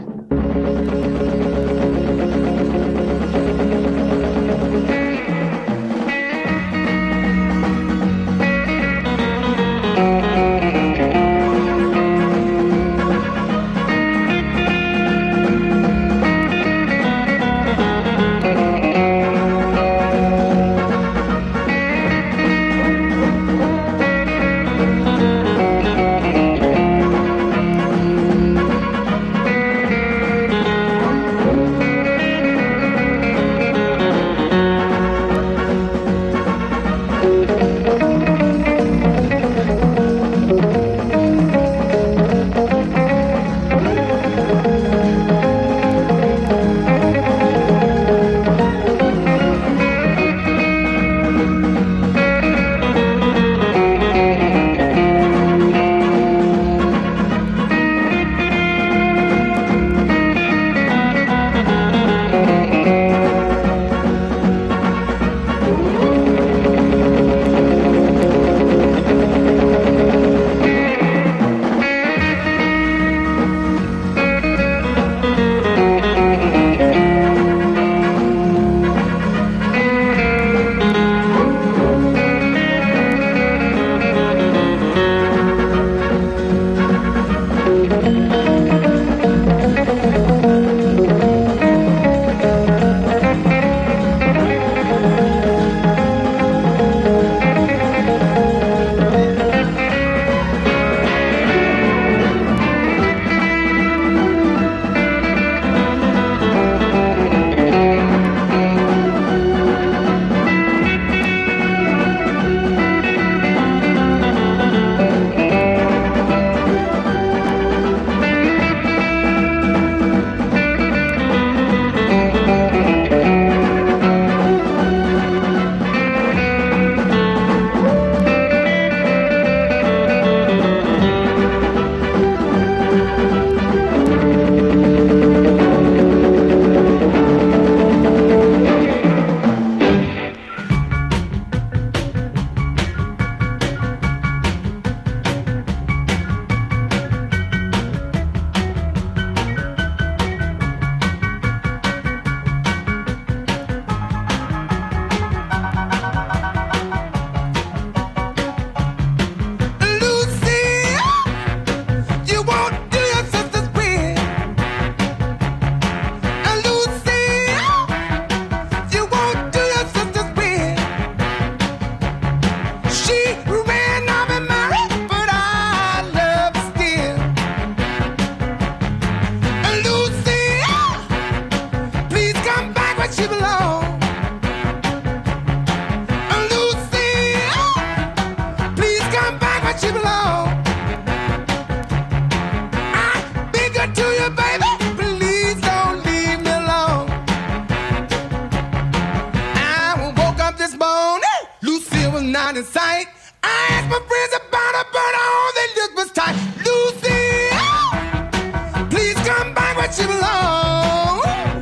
what you belong.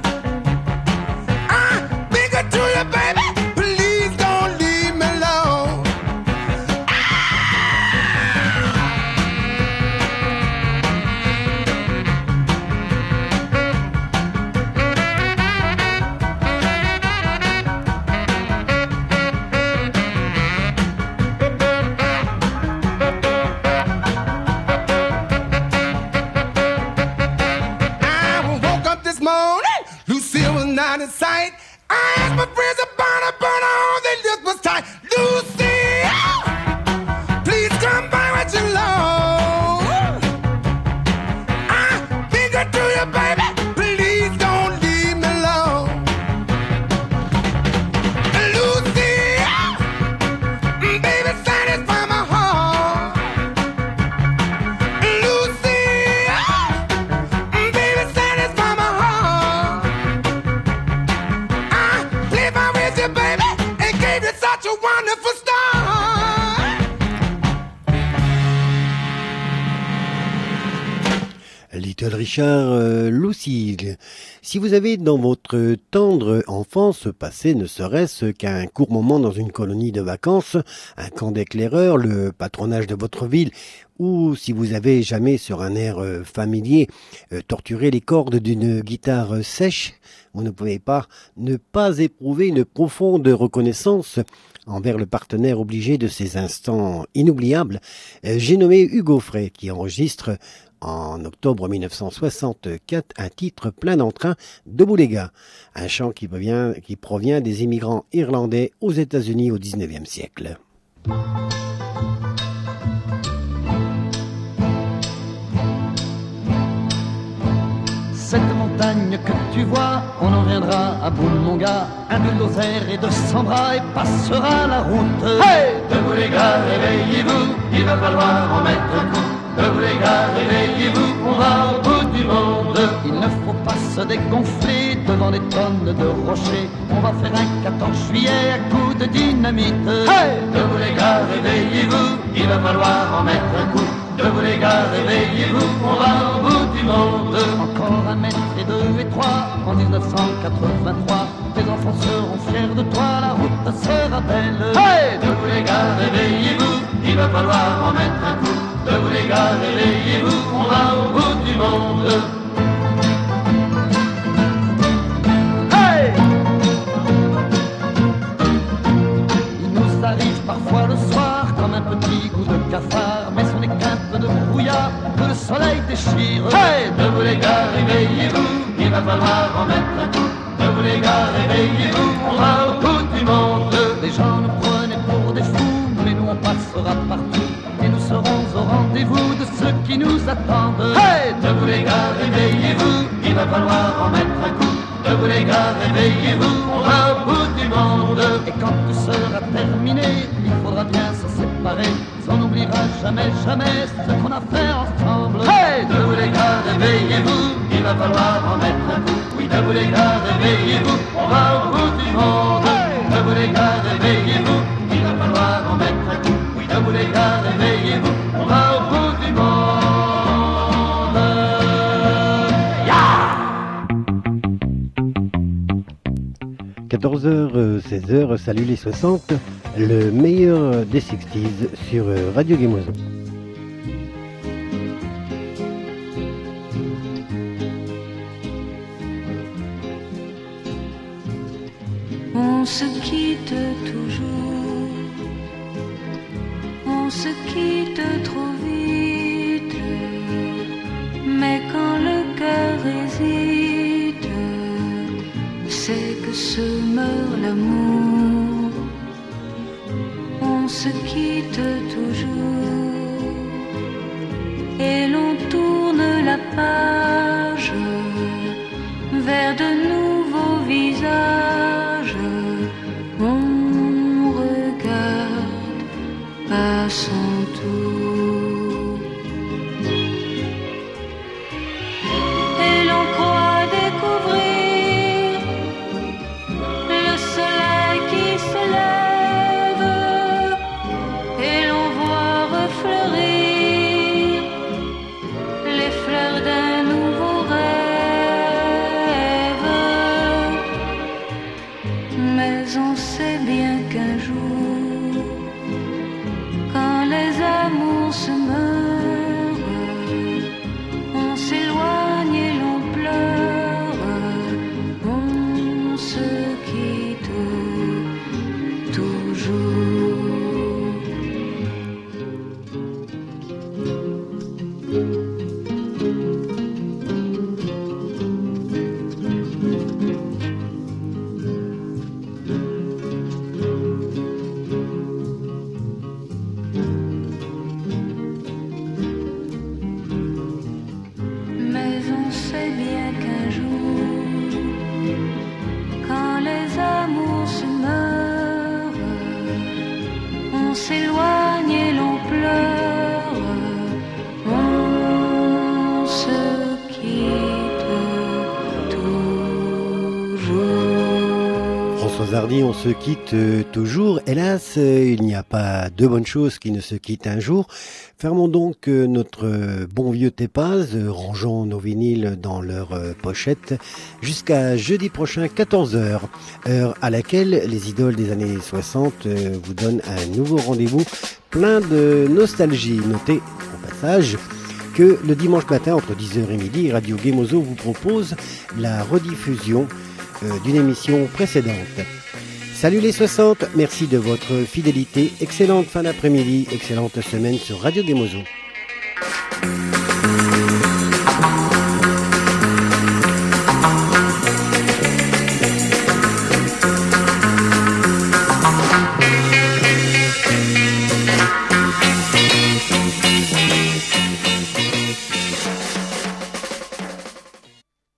I've been good to you, baby. Please don't leave me alone. I woke up this morning, Lucille was not in sight. I asked my friends about her, but all they looked was tight. Lucille, please come by what you love. I've been good to you, baby. Please don't leave me alone. Lucille, baby, satisfy my heart. Lucille, baby, satisfy my heart. I live on with you, baby, and gave you such a wonderful start. Little Richard, euh, Lucille. Si vous avez dans votre tendre enfance passé ne serait-ce qu'un court moment dans une colonie de vacances, un camp d'éclaireurs, le patronage de votre ville, ou si vous avez jamais sur un air euh, familier euh, torturé les cordes d'une guitare euh, sèche, vous ne pouvez pas ne pas éprouver une profonde reconnaissance envers le partenaire obligé de ces instants inoubliables. Euh, J'ai nommé Hugo Frey qui enregistre en octobre mille neuf cent soixante-quatre un titre plein d'entrain, Debout les gars, un chant qui provient, qui provient des immigrants irlandais aux États-Unis au dix-neuvième siècle. Cette montagne que tu vois, on en viendra à bout, mon gars. Un bulldozer et de cent bras et passera la route. Hey! Debout les gars, réveillez-vous, il va falloir en mettre un coup. Debout les gars, réveillez-vous, on va au bout du monde. Il ne faut pas se dégonfler devant des tonnes de rochers. On va faire un quatorze juillet à coups de dynamite. Hey! Debout les gars, réveillez-vous, il va falloir en mettre un coup. Debout les gars, réveillez-vous, on va au bout du monde. Encore un mètre et deux et trois, en dix-neuf cent quatre-vingt-trois. Tes enfants seront fiers de toi, la route sera belle. Hey! Debout les gars, réveillez-vous, il va falloir en mettre un coup. Debout les gars, réveillez-vous, on va au bout du monde. Hey! Il nous arrive parfois le soir comme un petit coup de cafard, mais ce n'est qu'un peu de brouillard que le soleil déchire. Hey! Debout les gars, réveillez-vous, il va falloir en mettre un coup. Debout les gars, réveillez-vous, on va au bout du monde. Les gens nous prenaient pour des fous, mais nous on passera partout. Et nous serons au rendez-vous de ceux qui nous attendent. Hey! Debout les gars, réveillez-vous, il va falloir en mettre un coup. Debout les gars, réveillez-vous, on va au bout du monde. Et quand tout sera terminé, il faudra bien se séparer. On n'oubliera jamais, jamais ce qu'on a fait ensemble. Hey! Debout les gars, réveillez-vous, il va falloir en mettre un coup. Oui, debout les gars, réveillez-vous, on va au bout du monde. Hey! Debout les gars, réveillez-vous, il va falloir en mettre un coup. Debout les gars, réveillez-vous, on va au bout du monde. Yeah! quatorze heures seize heures, salut les soixante, le meilleur des sixties sur Radio Guémoison. On se quitte toujours, on se quitte trop vite, mais quand le cœur hésite, c'est que se meurt l'amour. On se quitte toujours et l'on tourne la page vers de nouveaux visages. On regarde à son tour et l'on croit découvrir le soleil qui se lève et l'on voit refleurir les fleurs d'un bien qu'un jour, quand les amours se meurent, on s'éloigne et l'on pleure, on se quitte toujours. Françoise Hardy, on se quitte euh, toujours. Hélas, euh, il n'y a pas deux bonnes choses qui ne se quittent un jour. Fermons donc euh, notre euh, bon vieux Tépaz, euh, rangeons nos vinyles dans leur euh, pochette jusqu'à jeudi prochain, quatorze heures, heure à laquelle les idoles des années soixante euh, vous donnent un nouveau rendez-vous plein de nostalgie. Notez au passage que le dimanche matin, entre dix heures et midi, Radio Gemozo vous propose la rediffusion euh, d'une émission précédente. Salut les soixante, merci de votre fidélité, excellente fin d'après-midi, excellente semaine sur Radio Gemozo.